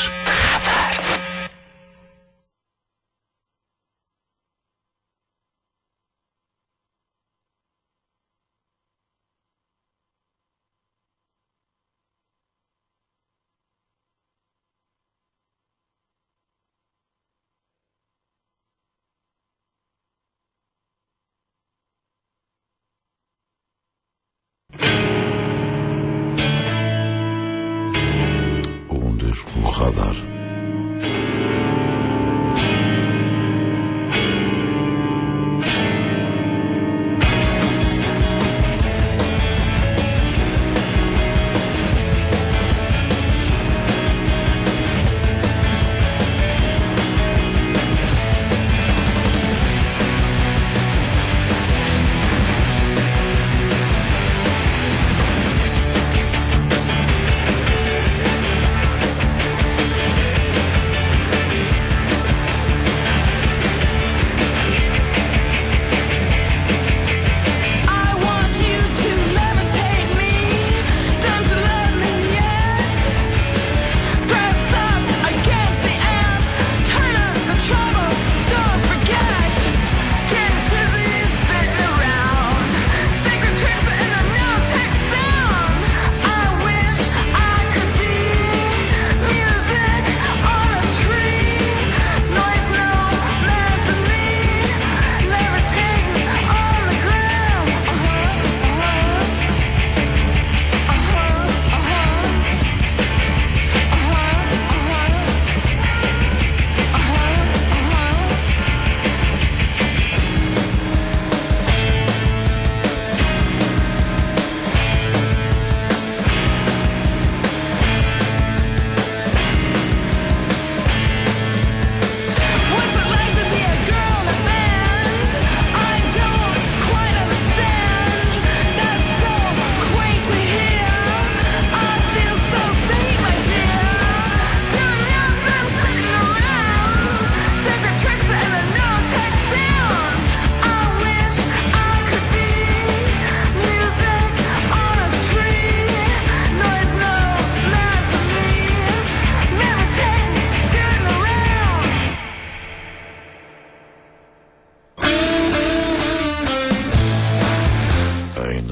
O Radar.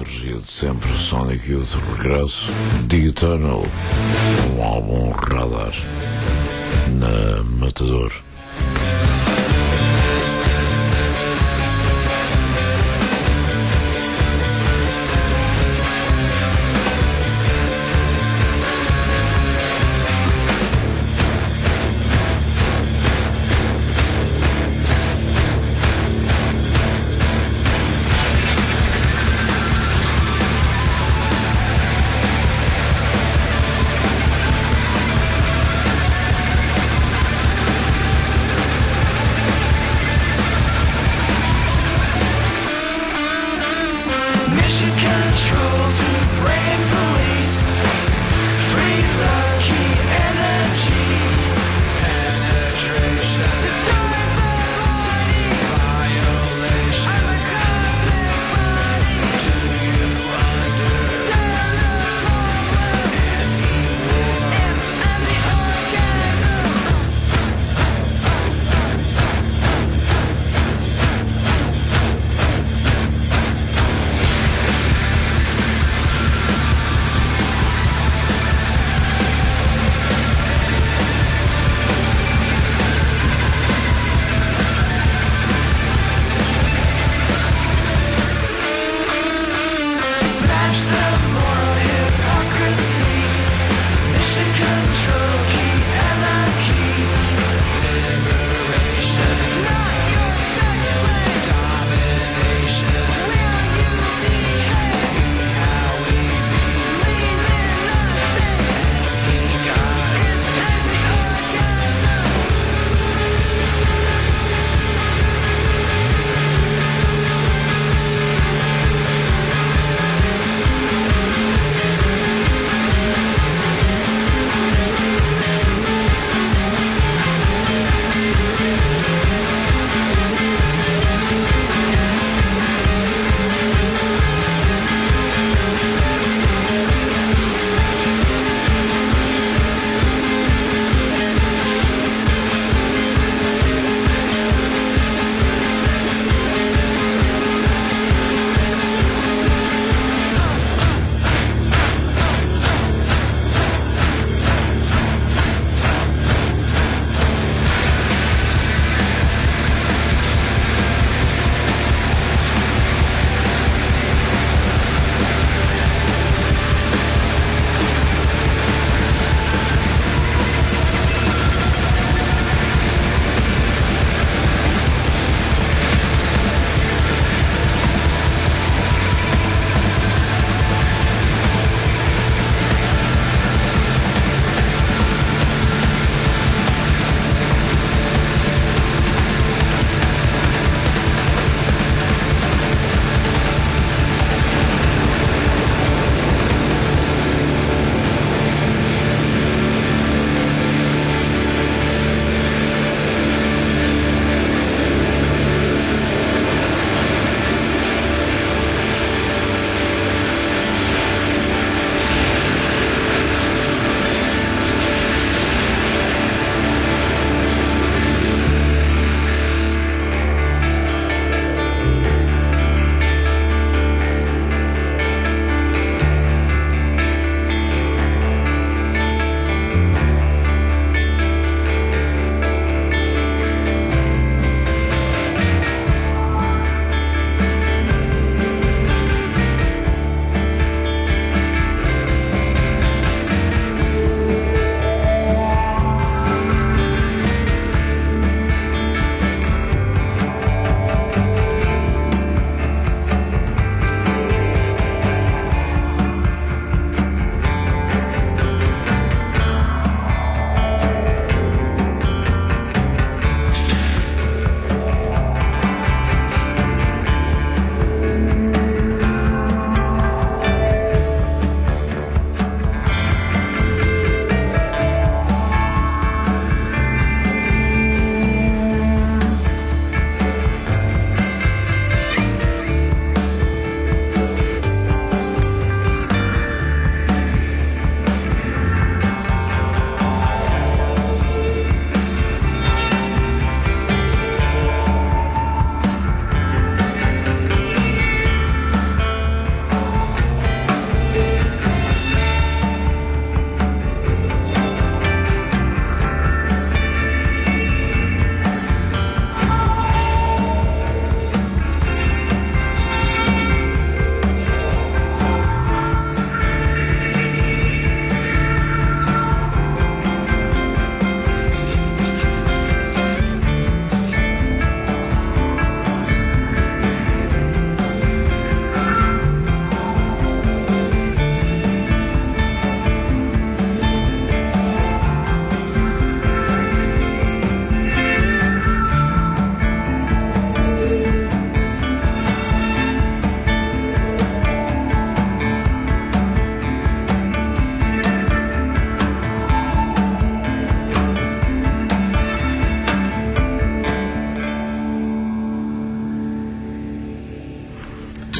energia de sempre, Sonic Youth, regresso, The Eternal, um álbum radar na Matador.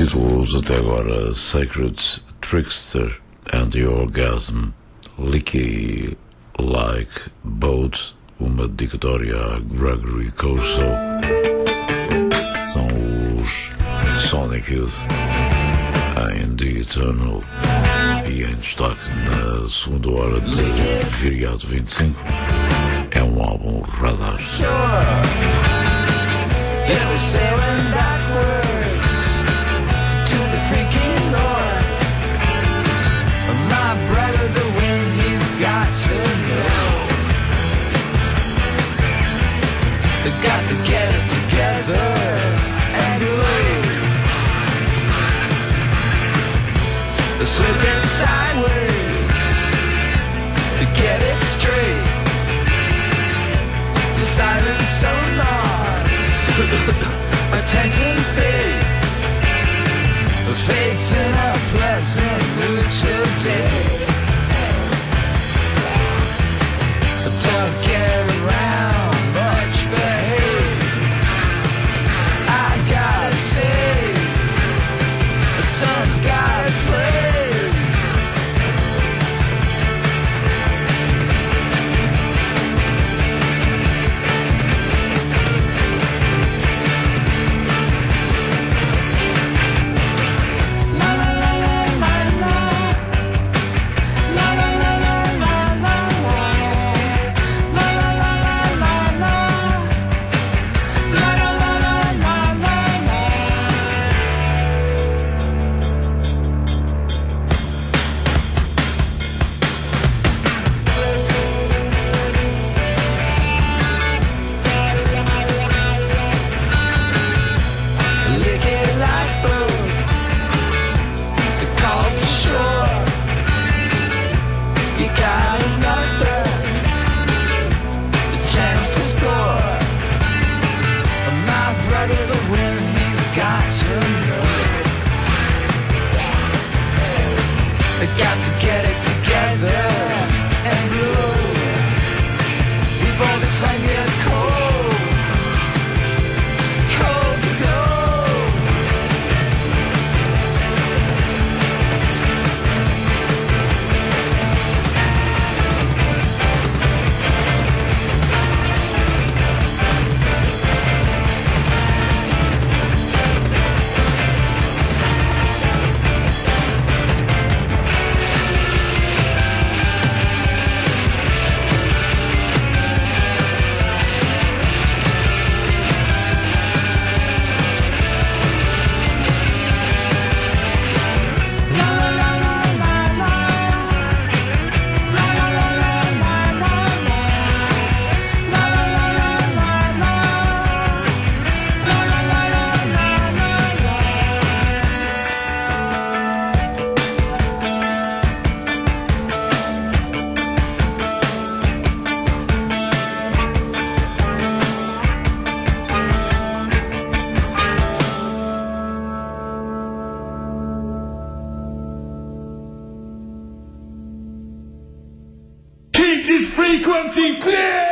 títulos até agora: Sacred Trickster and the Orgasm, Leaky Like Boat, uma dedicatória a Gregory Corso. São os Sonic Youth em The Eternal e em destaque na segunda hora de Viriato 25. É um álbum radar. Yeah, we're sailing backwards to the freaking north. My brother, the wind, he's got to know. They got to get it together and move. They're slipping sideways to get it straight. The siren sonars attention fade. Fate's in a pleasant mood today. Don't get around much, behave. I gotta say, the sun's gotta play. Frequency clear!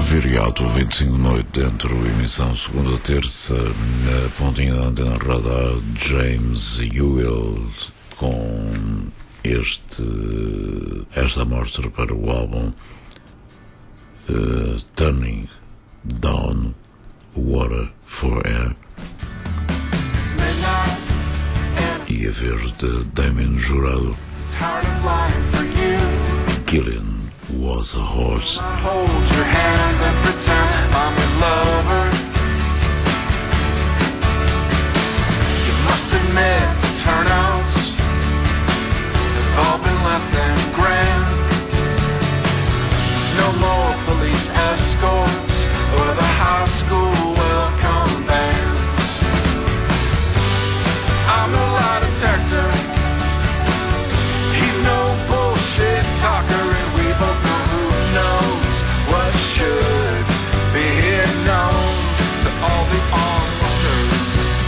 Viriato, 25 de noite, dentro, emissão segunda a terça, na pontinha da antena radar, James Ewell, com esta amostra para o álbum Turning Down Water for Air, e a vez de Damien Jurado, Killing Was a Horse. Hold your hands and pretend I'm your lover. You must admit the turnouts have all been less than grand. There's no more police escorts or the high school welcome bands. I'm no lie detector. He's no bullshit talker, and we both know who knows what should be here known to all the onlookers.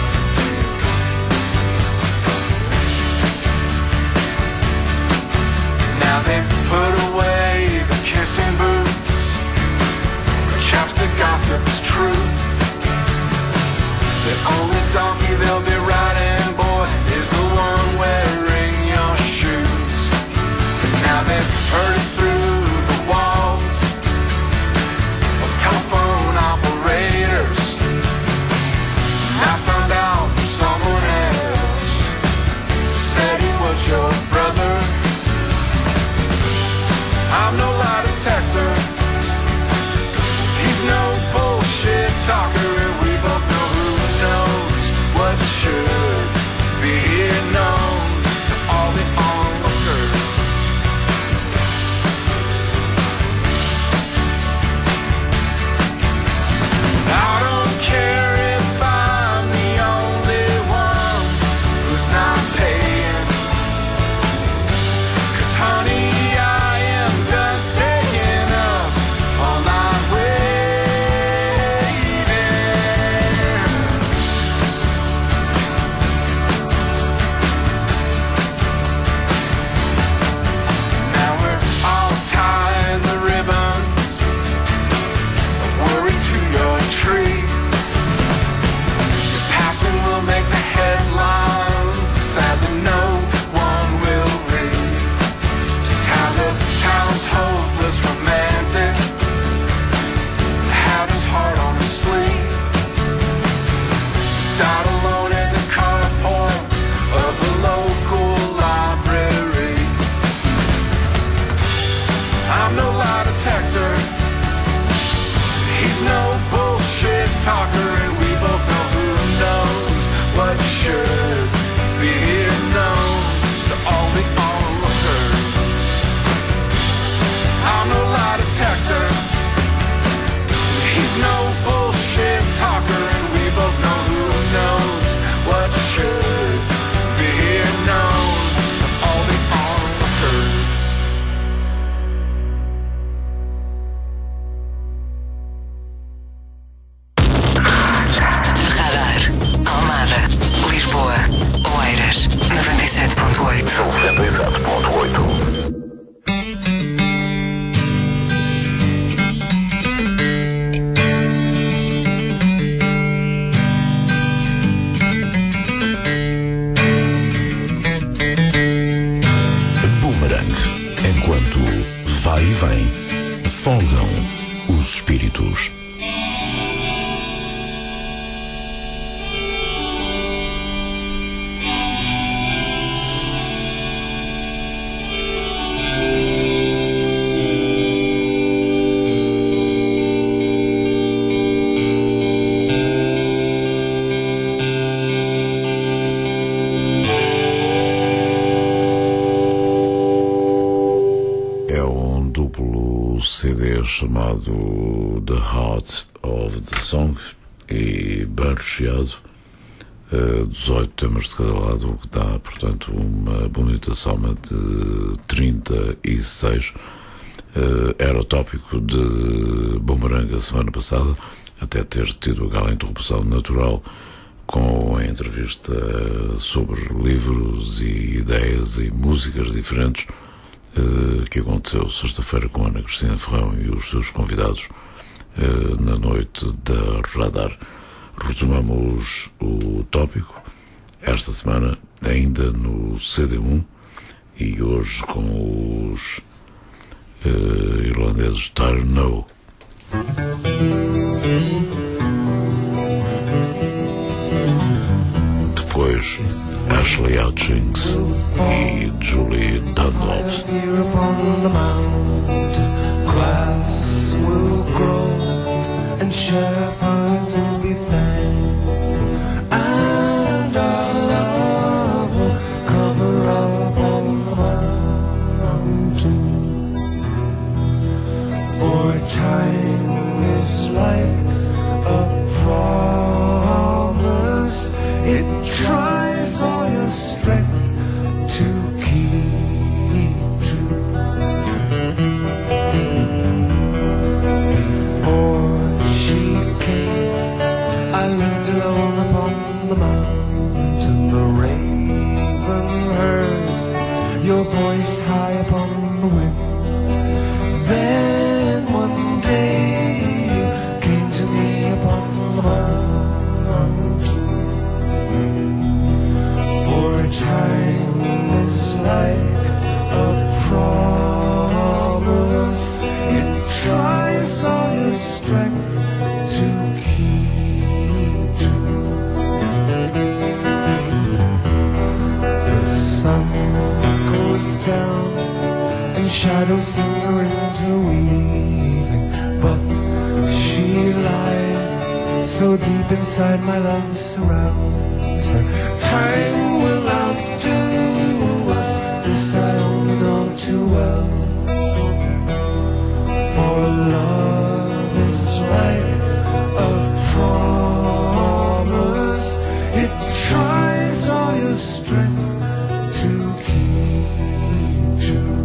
Now they've put away the kissing booths, chaps that gossip's truth. The only donkey they'll be riding, boy, is the one wearing your shoes. Now they've heard it through the walls of telephone operators. And I found out from someone else, said he was your brother. I'm no lie detector. He's no bullshit talker, and we both know who knows what should be here known to all the onlookers. I don't care if I'm the only one who's not paying, 'cause honey, I am done staying up all night waiting. Now we're all tying the ribbons of worry to your tree. Your passing will make the headlines, sadly no one will read. Just how the town's hopeless romantic had his heart on his sleeve. Died alone in the carport of the local library. I'm no lie detector. He's no bullshit talker, and we both know who knows what should be here known to all the onlookers. I'm no lie detector. He's no bullshit talker, and we both know who knows what should be here known to all the onlookers. Radar. Almada. Lisboa. Oeiras. 97.8. 97.8. Boomerang. Enquanto vai e vem, folgam os espíritos. É um duplo CD chamado The Heart of the Song e bem recheado, 18 temas de cada lado, o que dá, portanto, uma bonita soma de 36. Era o tópico de Boomerang a semana passada, até ter tido aquela interrupção natural com a entrevista sobre livros e ideias e músicas diferentes que aconteceu sexta-feira com Ana Cristina Ferrão e os seus convidados na noite da Radar. Retomamos o tópico esta semana ainda no CD1 e hoje com os irlandeses Tyre No. Depois Ashley Hutchings e Julie Dunlop. Here upon the mountain, grass will grow, and shepherds will be thankful, and our love will cover up on the mountain. For time is like a promise, it tries all your strength to keep true. Before she came, I lived alone upon the mountain. The raven heard your voice high upon the wind. Then one day you came to me upon the mountain. For time is like a promise, it tries all your strength to keep true. The sun goes down and shadows soon are interweaving, but she lies so deep inside my love surrounds her. Time will outdo us, this I only know too well. For love is like a promise, it tries all your strength to keep true.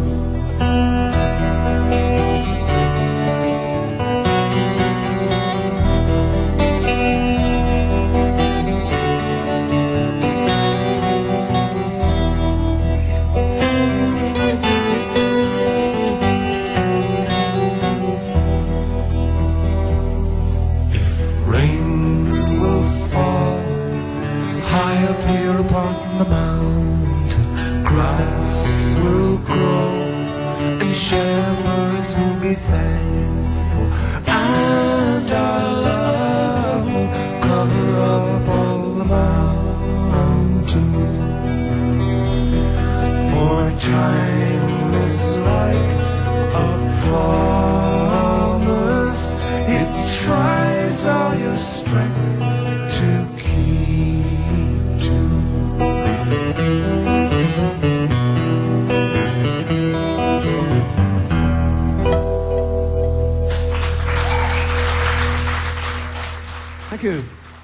The mountain grass will grow, and shepherds will be thankful, and our love will cover up all the mountain. For time is like a promise, it tries all your strength to keep true. Thank you.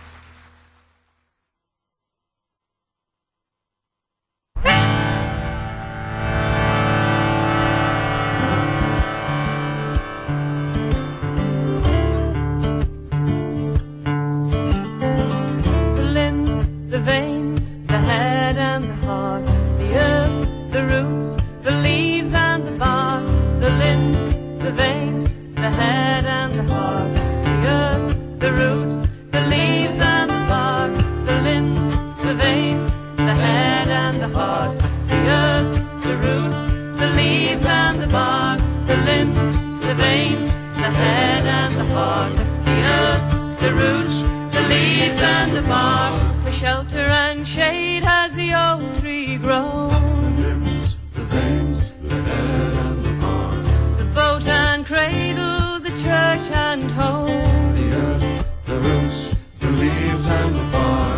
The limbs, the veins, the head and the heart, the earth, the roots, the leaves and the bark. The limbs, the veins, the head and the heart, the earth, the roots, the leaves and the bark. The limbs, the veins, the head and the heart, the earth, the roots, the leaves and the bark. The limbs, the veins, the head and the heart, the earth, the roots, the leaves and the bark. For shelter and shade has the old tree grown. The limbs, the veins, the head and the heart, the boat and cradle, the church and home. The earth, the roots, the leaves and the bark.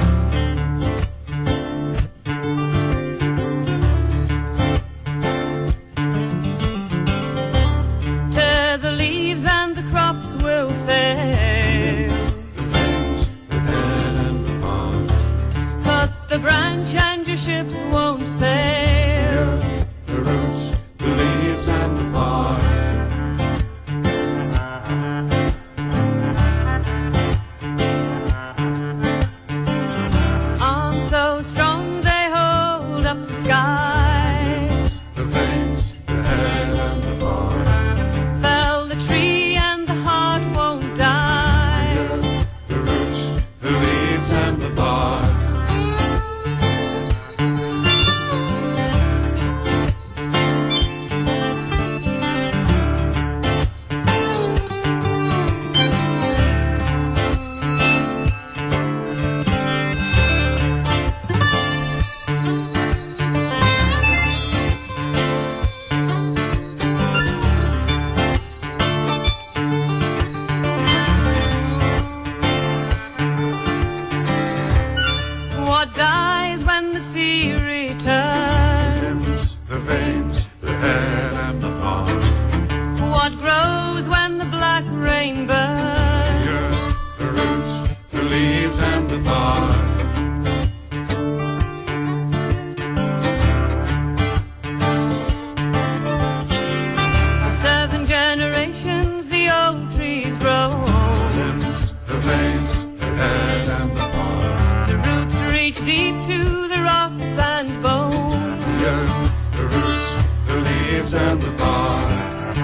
Tear the leaves and the crops will fail. The veins, the head and the heart. Cut the branch and your ships won't sail. leaves and the bark.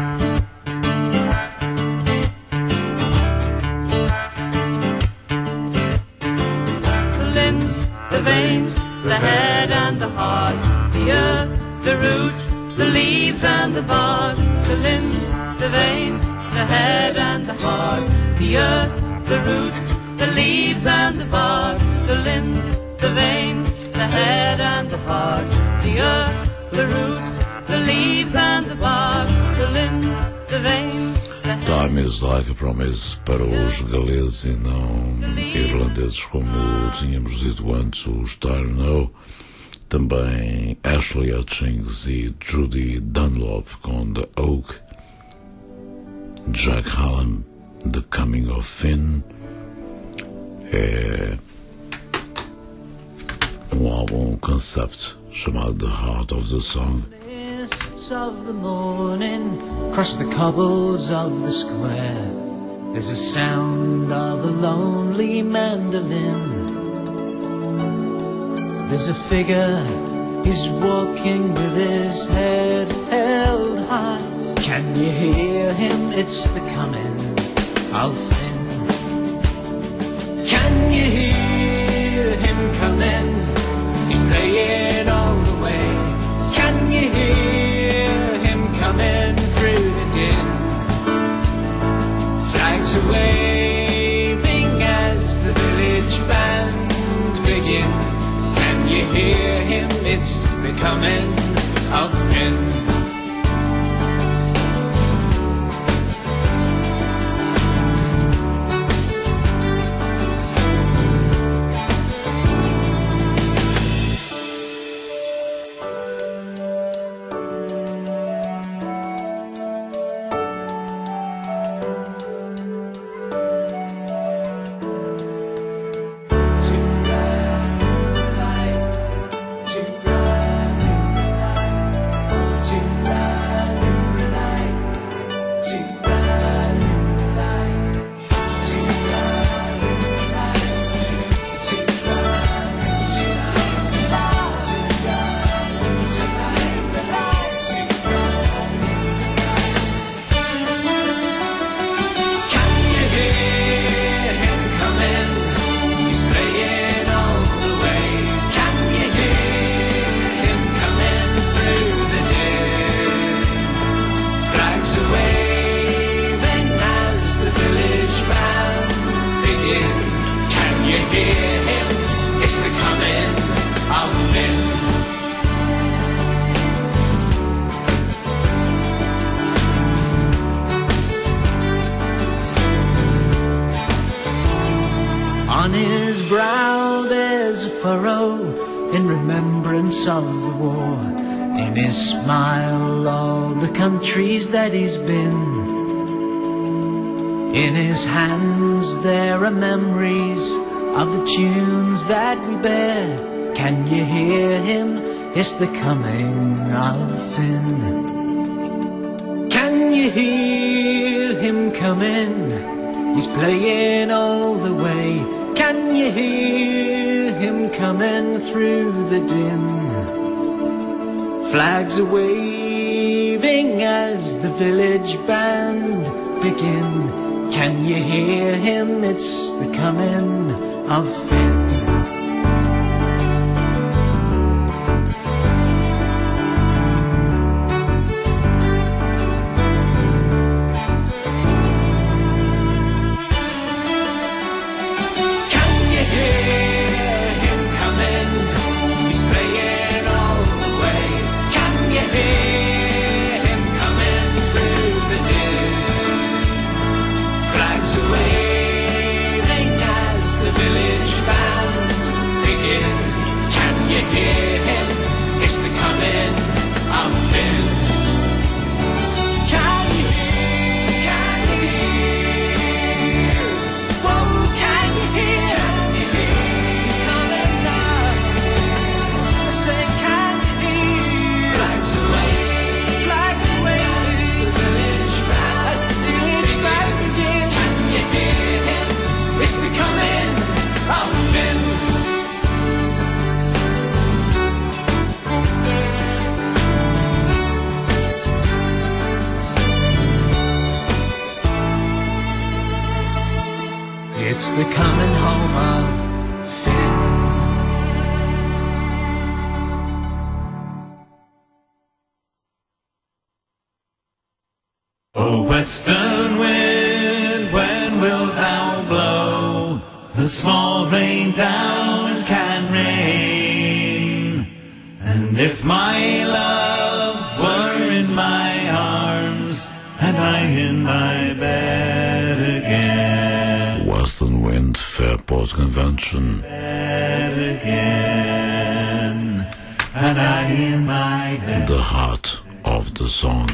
The limbs, the veins, the head and the heart, the earth, the roots, the leaves and the bark. The limbs, the veins, the head and the heart, the earth, the roots, the leaves and the bark. The limbs, the veins, the head and the heart, the earth, the roots, the leaves and the bark. The limbs, the veins, the head. Time is like a promise para os galeses e não irlandeses, como tínhamos dito antes, os Dire No. Também Ashley Hutchings e Judy Dunlop com The Oak. Jack Hallam, The Coming of Finn. É álbum concept chamado The Heart of the Song. Mists of the morning cross the cobbles of the square. There's a sound of a lonely mandolin. There's a figure, he's walking with his head held high. Can you hear him? It's the coming of Finn. Can you hear him coming? He's playing all the way. Can you hear him coming through the din? Flags are waving as the village band begin. Can you hear him? It's the coming of Finn. On his brow there's a furrow in remembrance of the war. In his smile all the countries that he's been. In his hands there are memories of the tunes that we bear. Can you hear him? It's the coming of Finn. Can you hear him coming? He's playing all the way. Can you hear him coming through the din? Flags are waving as the village band begin. Can you hear him? It's the coming of Finn. Flags are waving as the village band It's the coming home of Finn. O western wind, when wilt thou blow? The small rain down can rain. And if my love were in my arms, and I in thy bed again. Western Wind Fairport Convention. Bed again. And I in my bed. The heart of the song.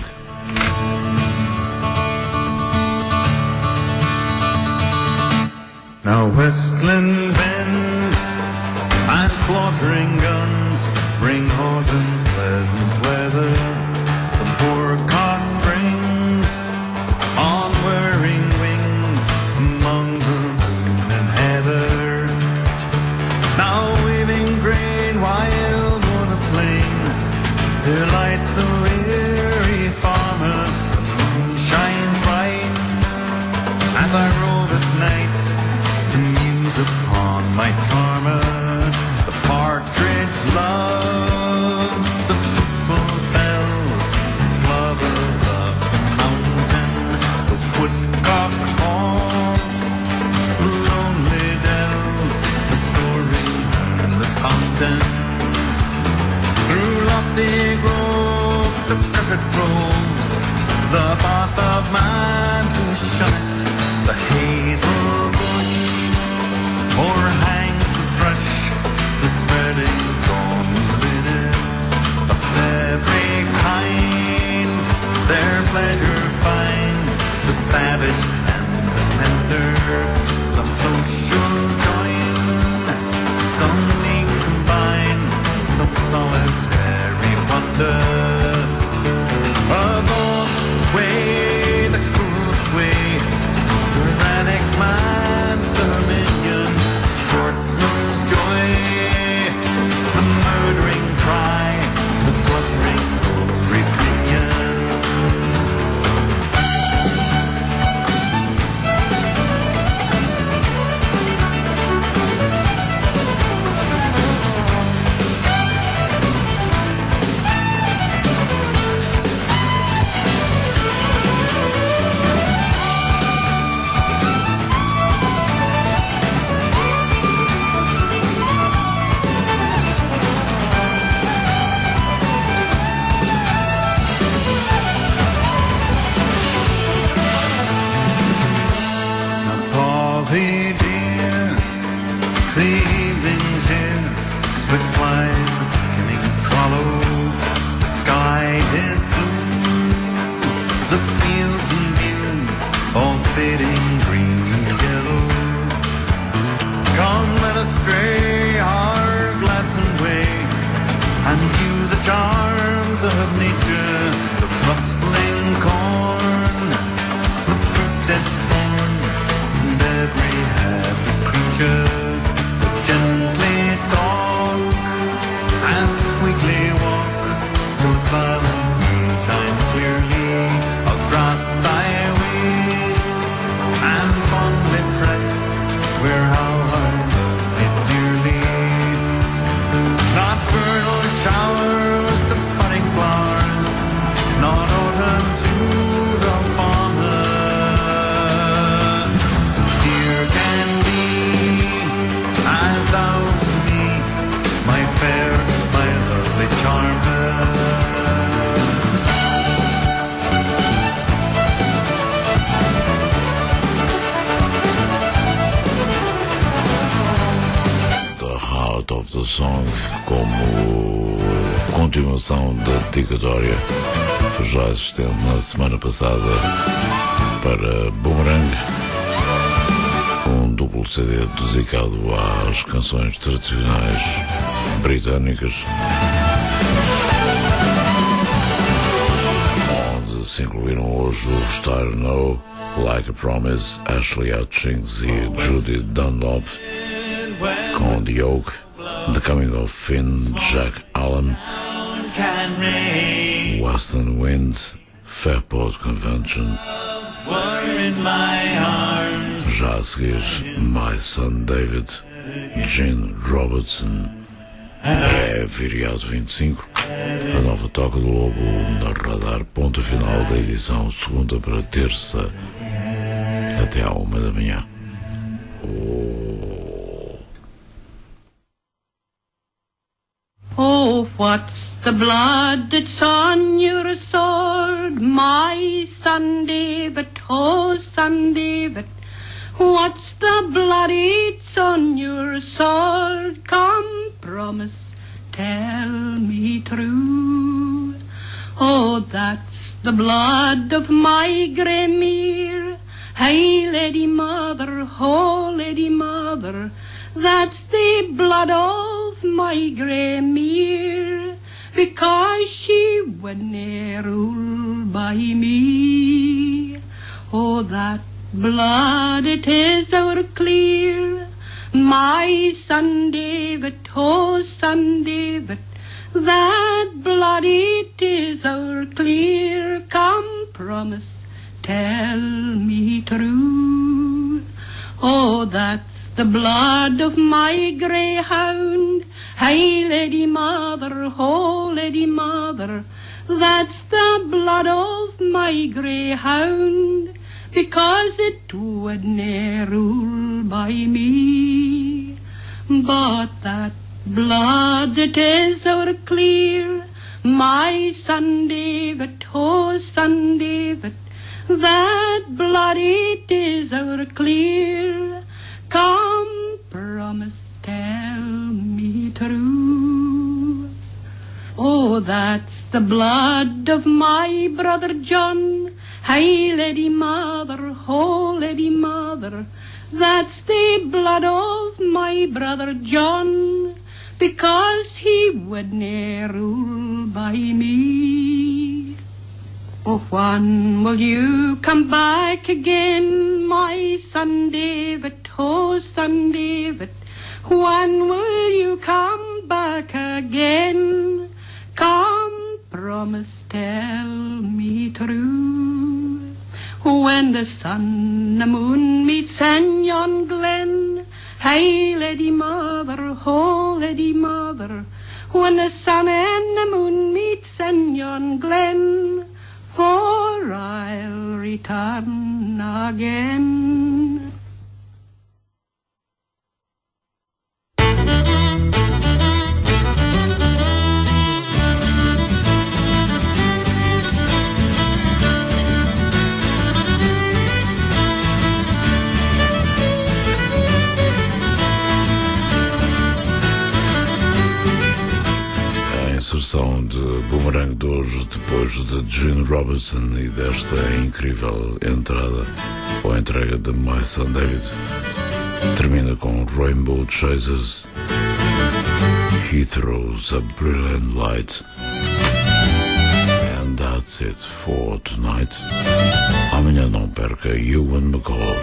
Now westland winds and slaughtering guns bring autumn's pleasant weather. The moorcock springs on whirring wings among the moon and heather. Now waving grain wild on the plain delights the weary farmer. The moon shines bright as I rove at night to muse upon my charmer. The partridge loves the fruitful fells, plover loves the mountain, the woodcock haunts the lonely dells, the soaring and the fountains. Through lofty groves, the desert groves, the path of man who shun it, the hazel bush o'erhangs the thrush, the spreading thorn within it. Of every kind their pleasure find, the savage and the tender. Some social join, some needs combine, some solitary wonder. Above way the cruel sway, tyrannic man's dominion, sportsman's joy, the murdering cry, the fluttering gory pinion. Polly dear, the evening's here, swift flies the skimming swallow. The sky is blue, the fields in view, all fading green and yellow. Come, let us stray our gladsome way, and view the charms of nature, the rustling corn, the fruited thorn, and every happy creature will gently talk and sweetly walk till the silent moon shines clearly. I'll grasp thy waist and fondly pressed swear how I love thee dearly. Not vernal showers to budding flowers, not autumn to the farmer. So dear can be as thou to me, my fair, my lovely charmer. The Heart of the Song, como continuação da dedicatória, foi já existente na semana passada para Boomerang, um duplo CD dedicado às canções tradicionais britânicas, onde se incluíram hoje o Star No, Like a Promise, Ashley Hutchings e Judy Dunlop, com The Oak, The Coming of Finn, Jack Allen, Western Wind, Fairport Convention, were in my arms. Já a seguir, My Son David, Gene Robertson. É Viriato 25, a nova Toca do Lobo na Radar, ponto final da edição, segunda para terça, até à 1h. Oh, what's the blood that's on your sword, my son David, oh son David? What's the blood it's on your sword? Come, promise, tell me true. Oh, that's the blood of my grey mare. Hey, lady mother, oh, lady mother, that's the blood of my grey mare, because she wouldn't rule by me. Oh, that blood it is our clear, my son David, oh son David, that blood it is our clear. Come, promise, tell me true. Oh, that's the blood of my greyhound. Hey, lady mother, oh, lady mother, that's the blood of my greyhound, because it wouldn't rule by me. But that blood, it is our clear, my son David, oh, son David, that blood, it is our clear. Come, promise, tell me true. Oh, that's the blood of my brother John. Hey, lady mother, oh, lady mother, that's the blood of my brother John, because he wouldn't rule by me. Oh, when will you come back again, my son David, oh, son David? When will you come back again? Come, promise, tell me true. When the sun, the moon meets in yon glen, hey, lady mother, oh, lady mother, when the sun and the moon meets in yon glen, for I'll return again. Inserção de Boomerang de hoje, depois de Gene Robertson e desta incrível entrada ou entrega de My Son David, termina com Rainbow Chasers, He Throws a Brilliant Light, and that's it for tonight. Amanhã não perca Ewan McCall.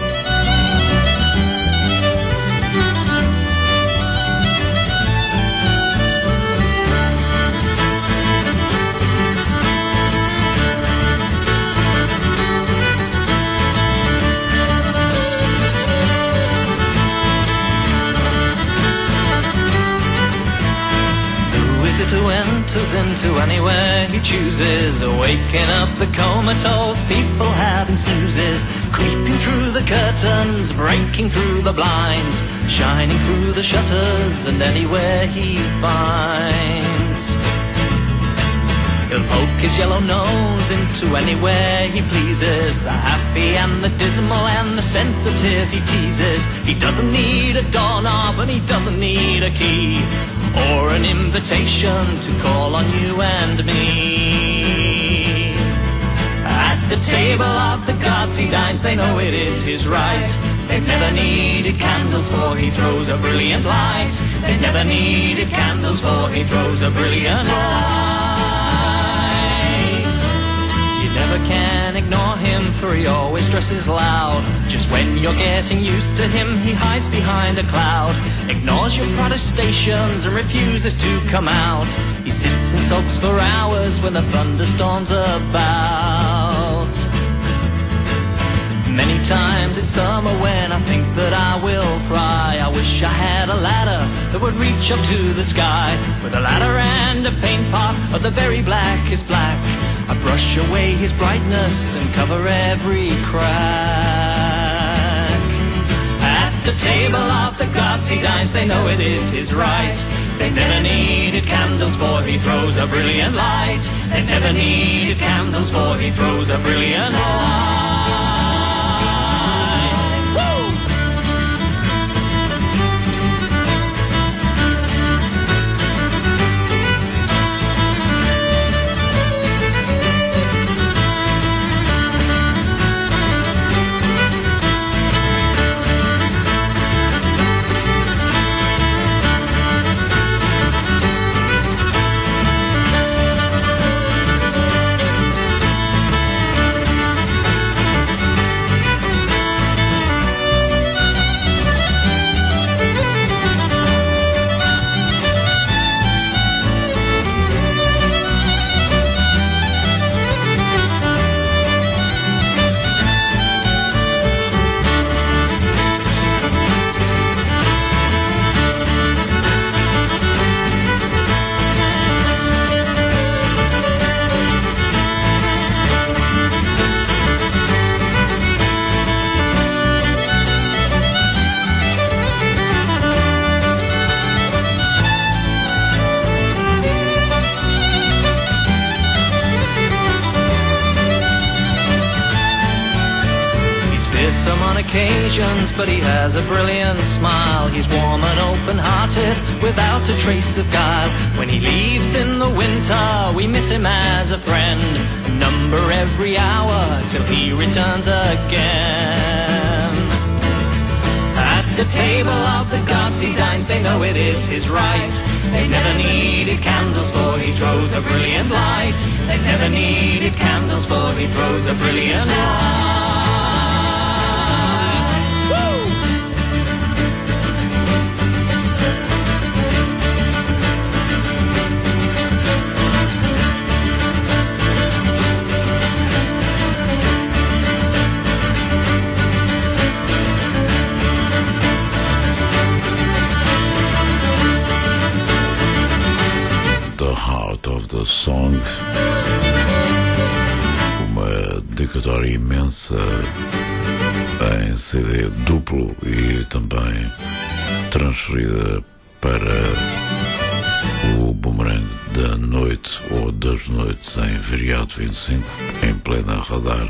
Who enters into anywhere he chooses, waking up the comatose people having snoozes, creeping through the curtains, breaking through the blinds, shining through the shutters and anywhere he finds. He'll poke his yellow nose into anywhere he pleases, the happy and the dismal and the sensitive he teases. He doesn't need a doorknob and he doesn't need a key, or an invitation to call on you and me. At the table of the gods he dines, they know it is his right. They've never needed candles for he throws a brilliant light. They've never needed candles for he throws a brilliant light. You never can ignore him for he always dresses loud. Just when you're getting used to him he hides behind a cloud, ignores your protestations and refuses to come out. He sits and sulks for hours when the thunderstorm's about. summer when I think that I will fry. I wish I had a ladder that would reach up to the sky. With a ladder and a paint pot of the very blackest black, I brush away his brightness and cover every crack. At the table of the gods he dines, they know it is his right. They never needed candles for he throws a brilliant light. They never needed candles for he throws a brilliant light. Woo! Occasions, but he has a brilliant smile. He's warm and open-hearted, without a trace of guile. When he leaves in the winter, we miss him as a friend. Number every hour till he returns again. At the table of the gods he dines, they know it is his right. They never needed candles for he throws a brilliant light. They never needed candles for he throws a brilliant light. Heart of the Song, uma dedicatória imensa em CD duplo e também transferida para o Boomerang da noite ou das noites em Viriato 25, em plena radar.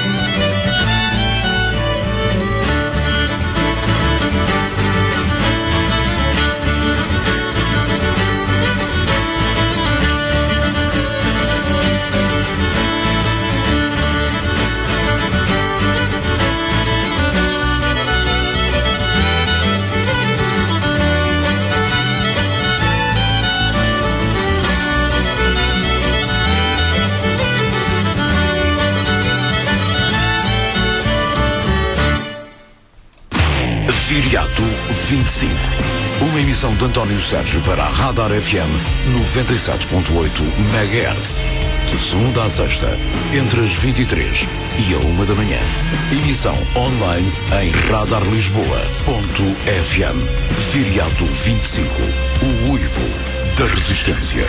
Viriato 25. Uma emissão de António Sérgio para a Radar FM 97.8 MHz. De segunda a sexta, entre as 23 e a 1 da manhã. Emissão online em radarlisboa.fm. Viriato 25. O uivo da resistência.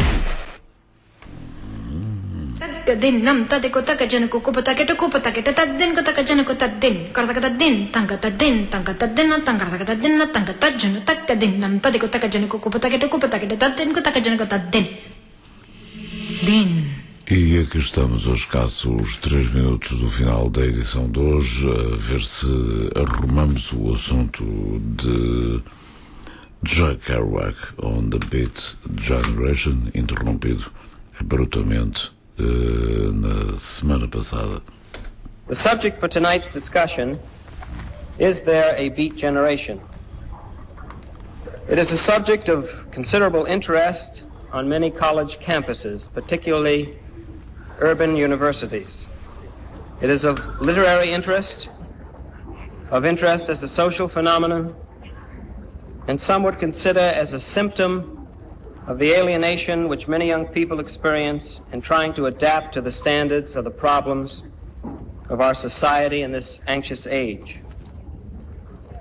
Din nam ta de kota ka jan ko ko pata ke to ko pata ke ta din kota ka jan ko ta din kar ta din tang ta din tang ta din tang ta din tang ta jan ta ka din nam ta de kota ka jan ko pata ke to ko pata ke ta din kota ka jan ko ta din din. E aqui estamos a escassos 3 minutos do final da edição de hoje, a ver se arrumamos o assunto de Jack Kerouac on the Beat Generation, interrompido abruptamente na semana passada. The subject for tonight's discussion is there a beat generation? It is a subject of considerable interest on many college campuses, particularly urban universities. It is of literary interest, of interest as a social phenomenon, and some would consider as a symptom of the alienation which many young people experience in trying to adapt to the standards of the problems of our society in this anxious age.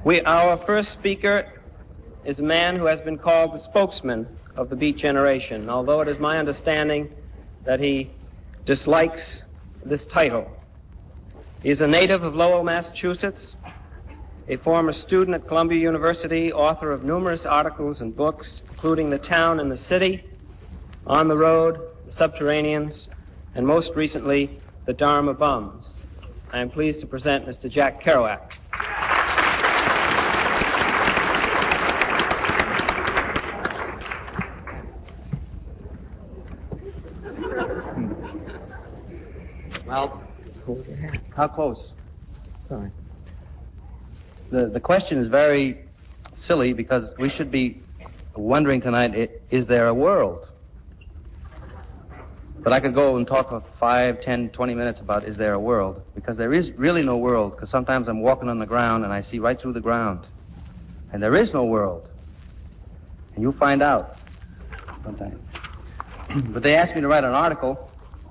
Our first speaker is a man who has been called the spokesman of the Beat Generation, although it is my understanding that he dislikes this title. He is a native of Lowell, Massachusetts, a former student at Columbia University, author of numerous articles and books, including The Town and the City, On the Road, The Subterraneans, and most recently, The Dharma Bums. I am pleased to present Mr. Jack Kerouac. Well, how close? Sorry. The question is very silly because we should be wondering tonight, is there a world? But I could go and talk for 5, 10, 20 minutes about is there a world, because there is really no world, because sometimes I'm walking on the ground and I see right through the ground. And there is no world. And you'll find out sometime. But they asked me to write an article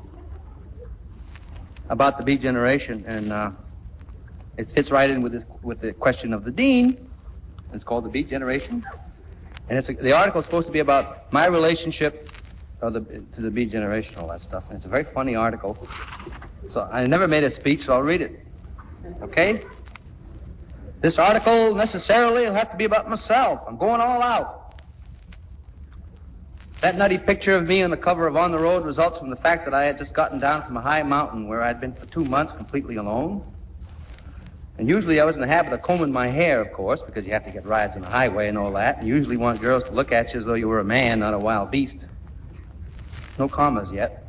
about the Beat Generation, and it fits right in with the question of the Dean. It's called the Beat Generation. And the article is supposed to be about my relationship to the Beat Generation, all that stuff. And it's a very funny article. So I never made a speech, so I'll read it. Okay? This article necessarily will have to be about myself. I'm going all out. That nutty picture of me on the cover of On the Road results from the fact that I had just gotten down from a high mountain where I'd been for 2 months completely alone. And usually I was in the habit of combing my hair, of course, because you have to get rides on the highway and all that. And you usually want girls to look at you as though you were a man, not a wild beast. No commas yet.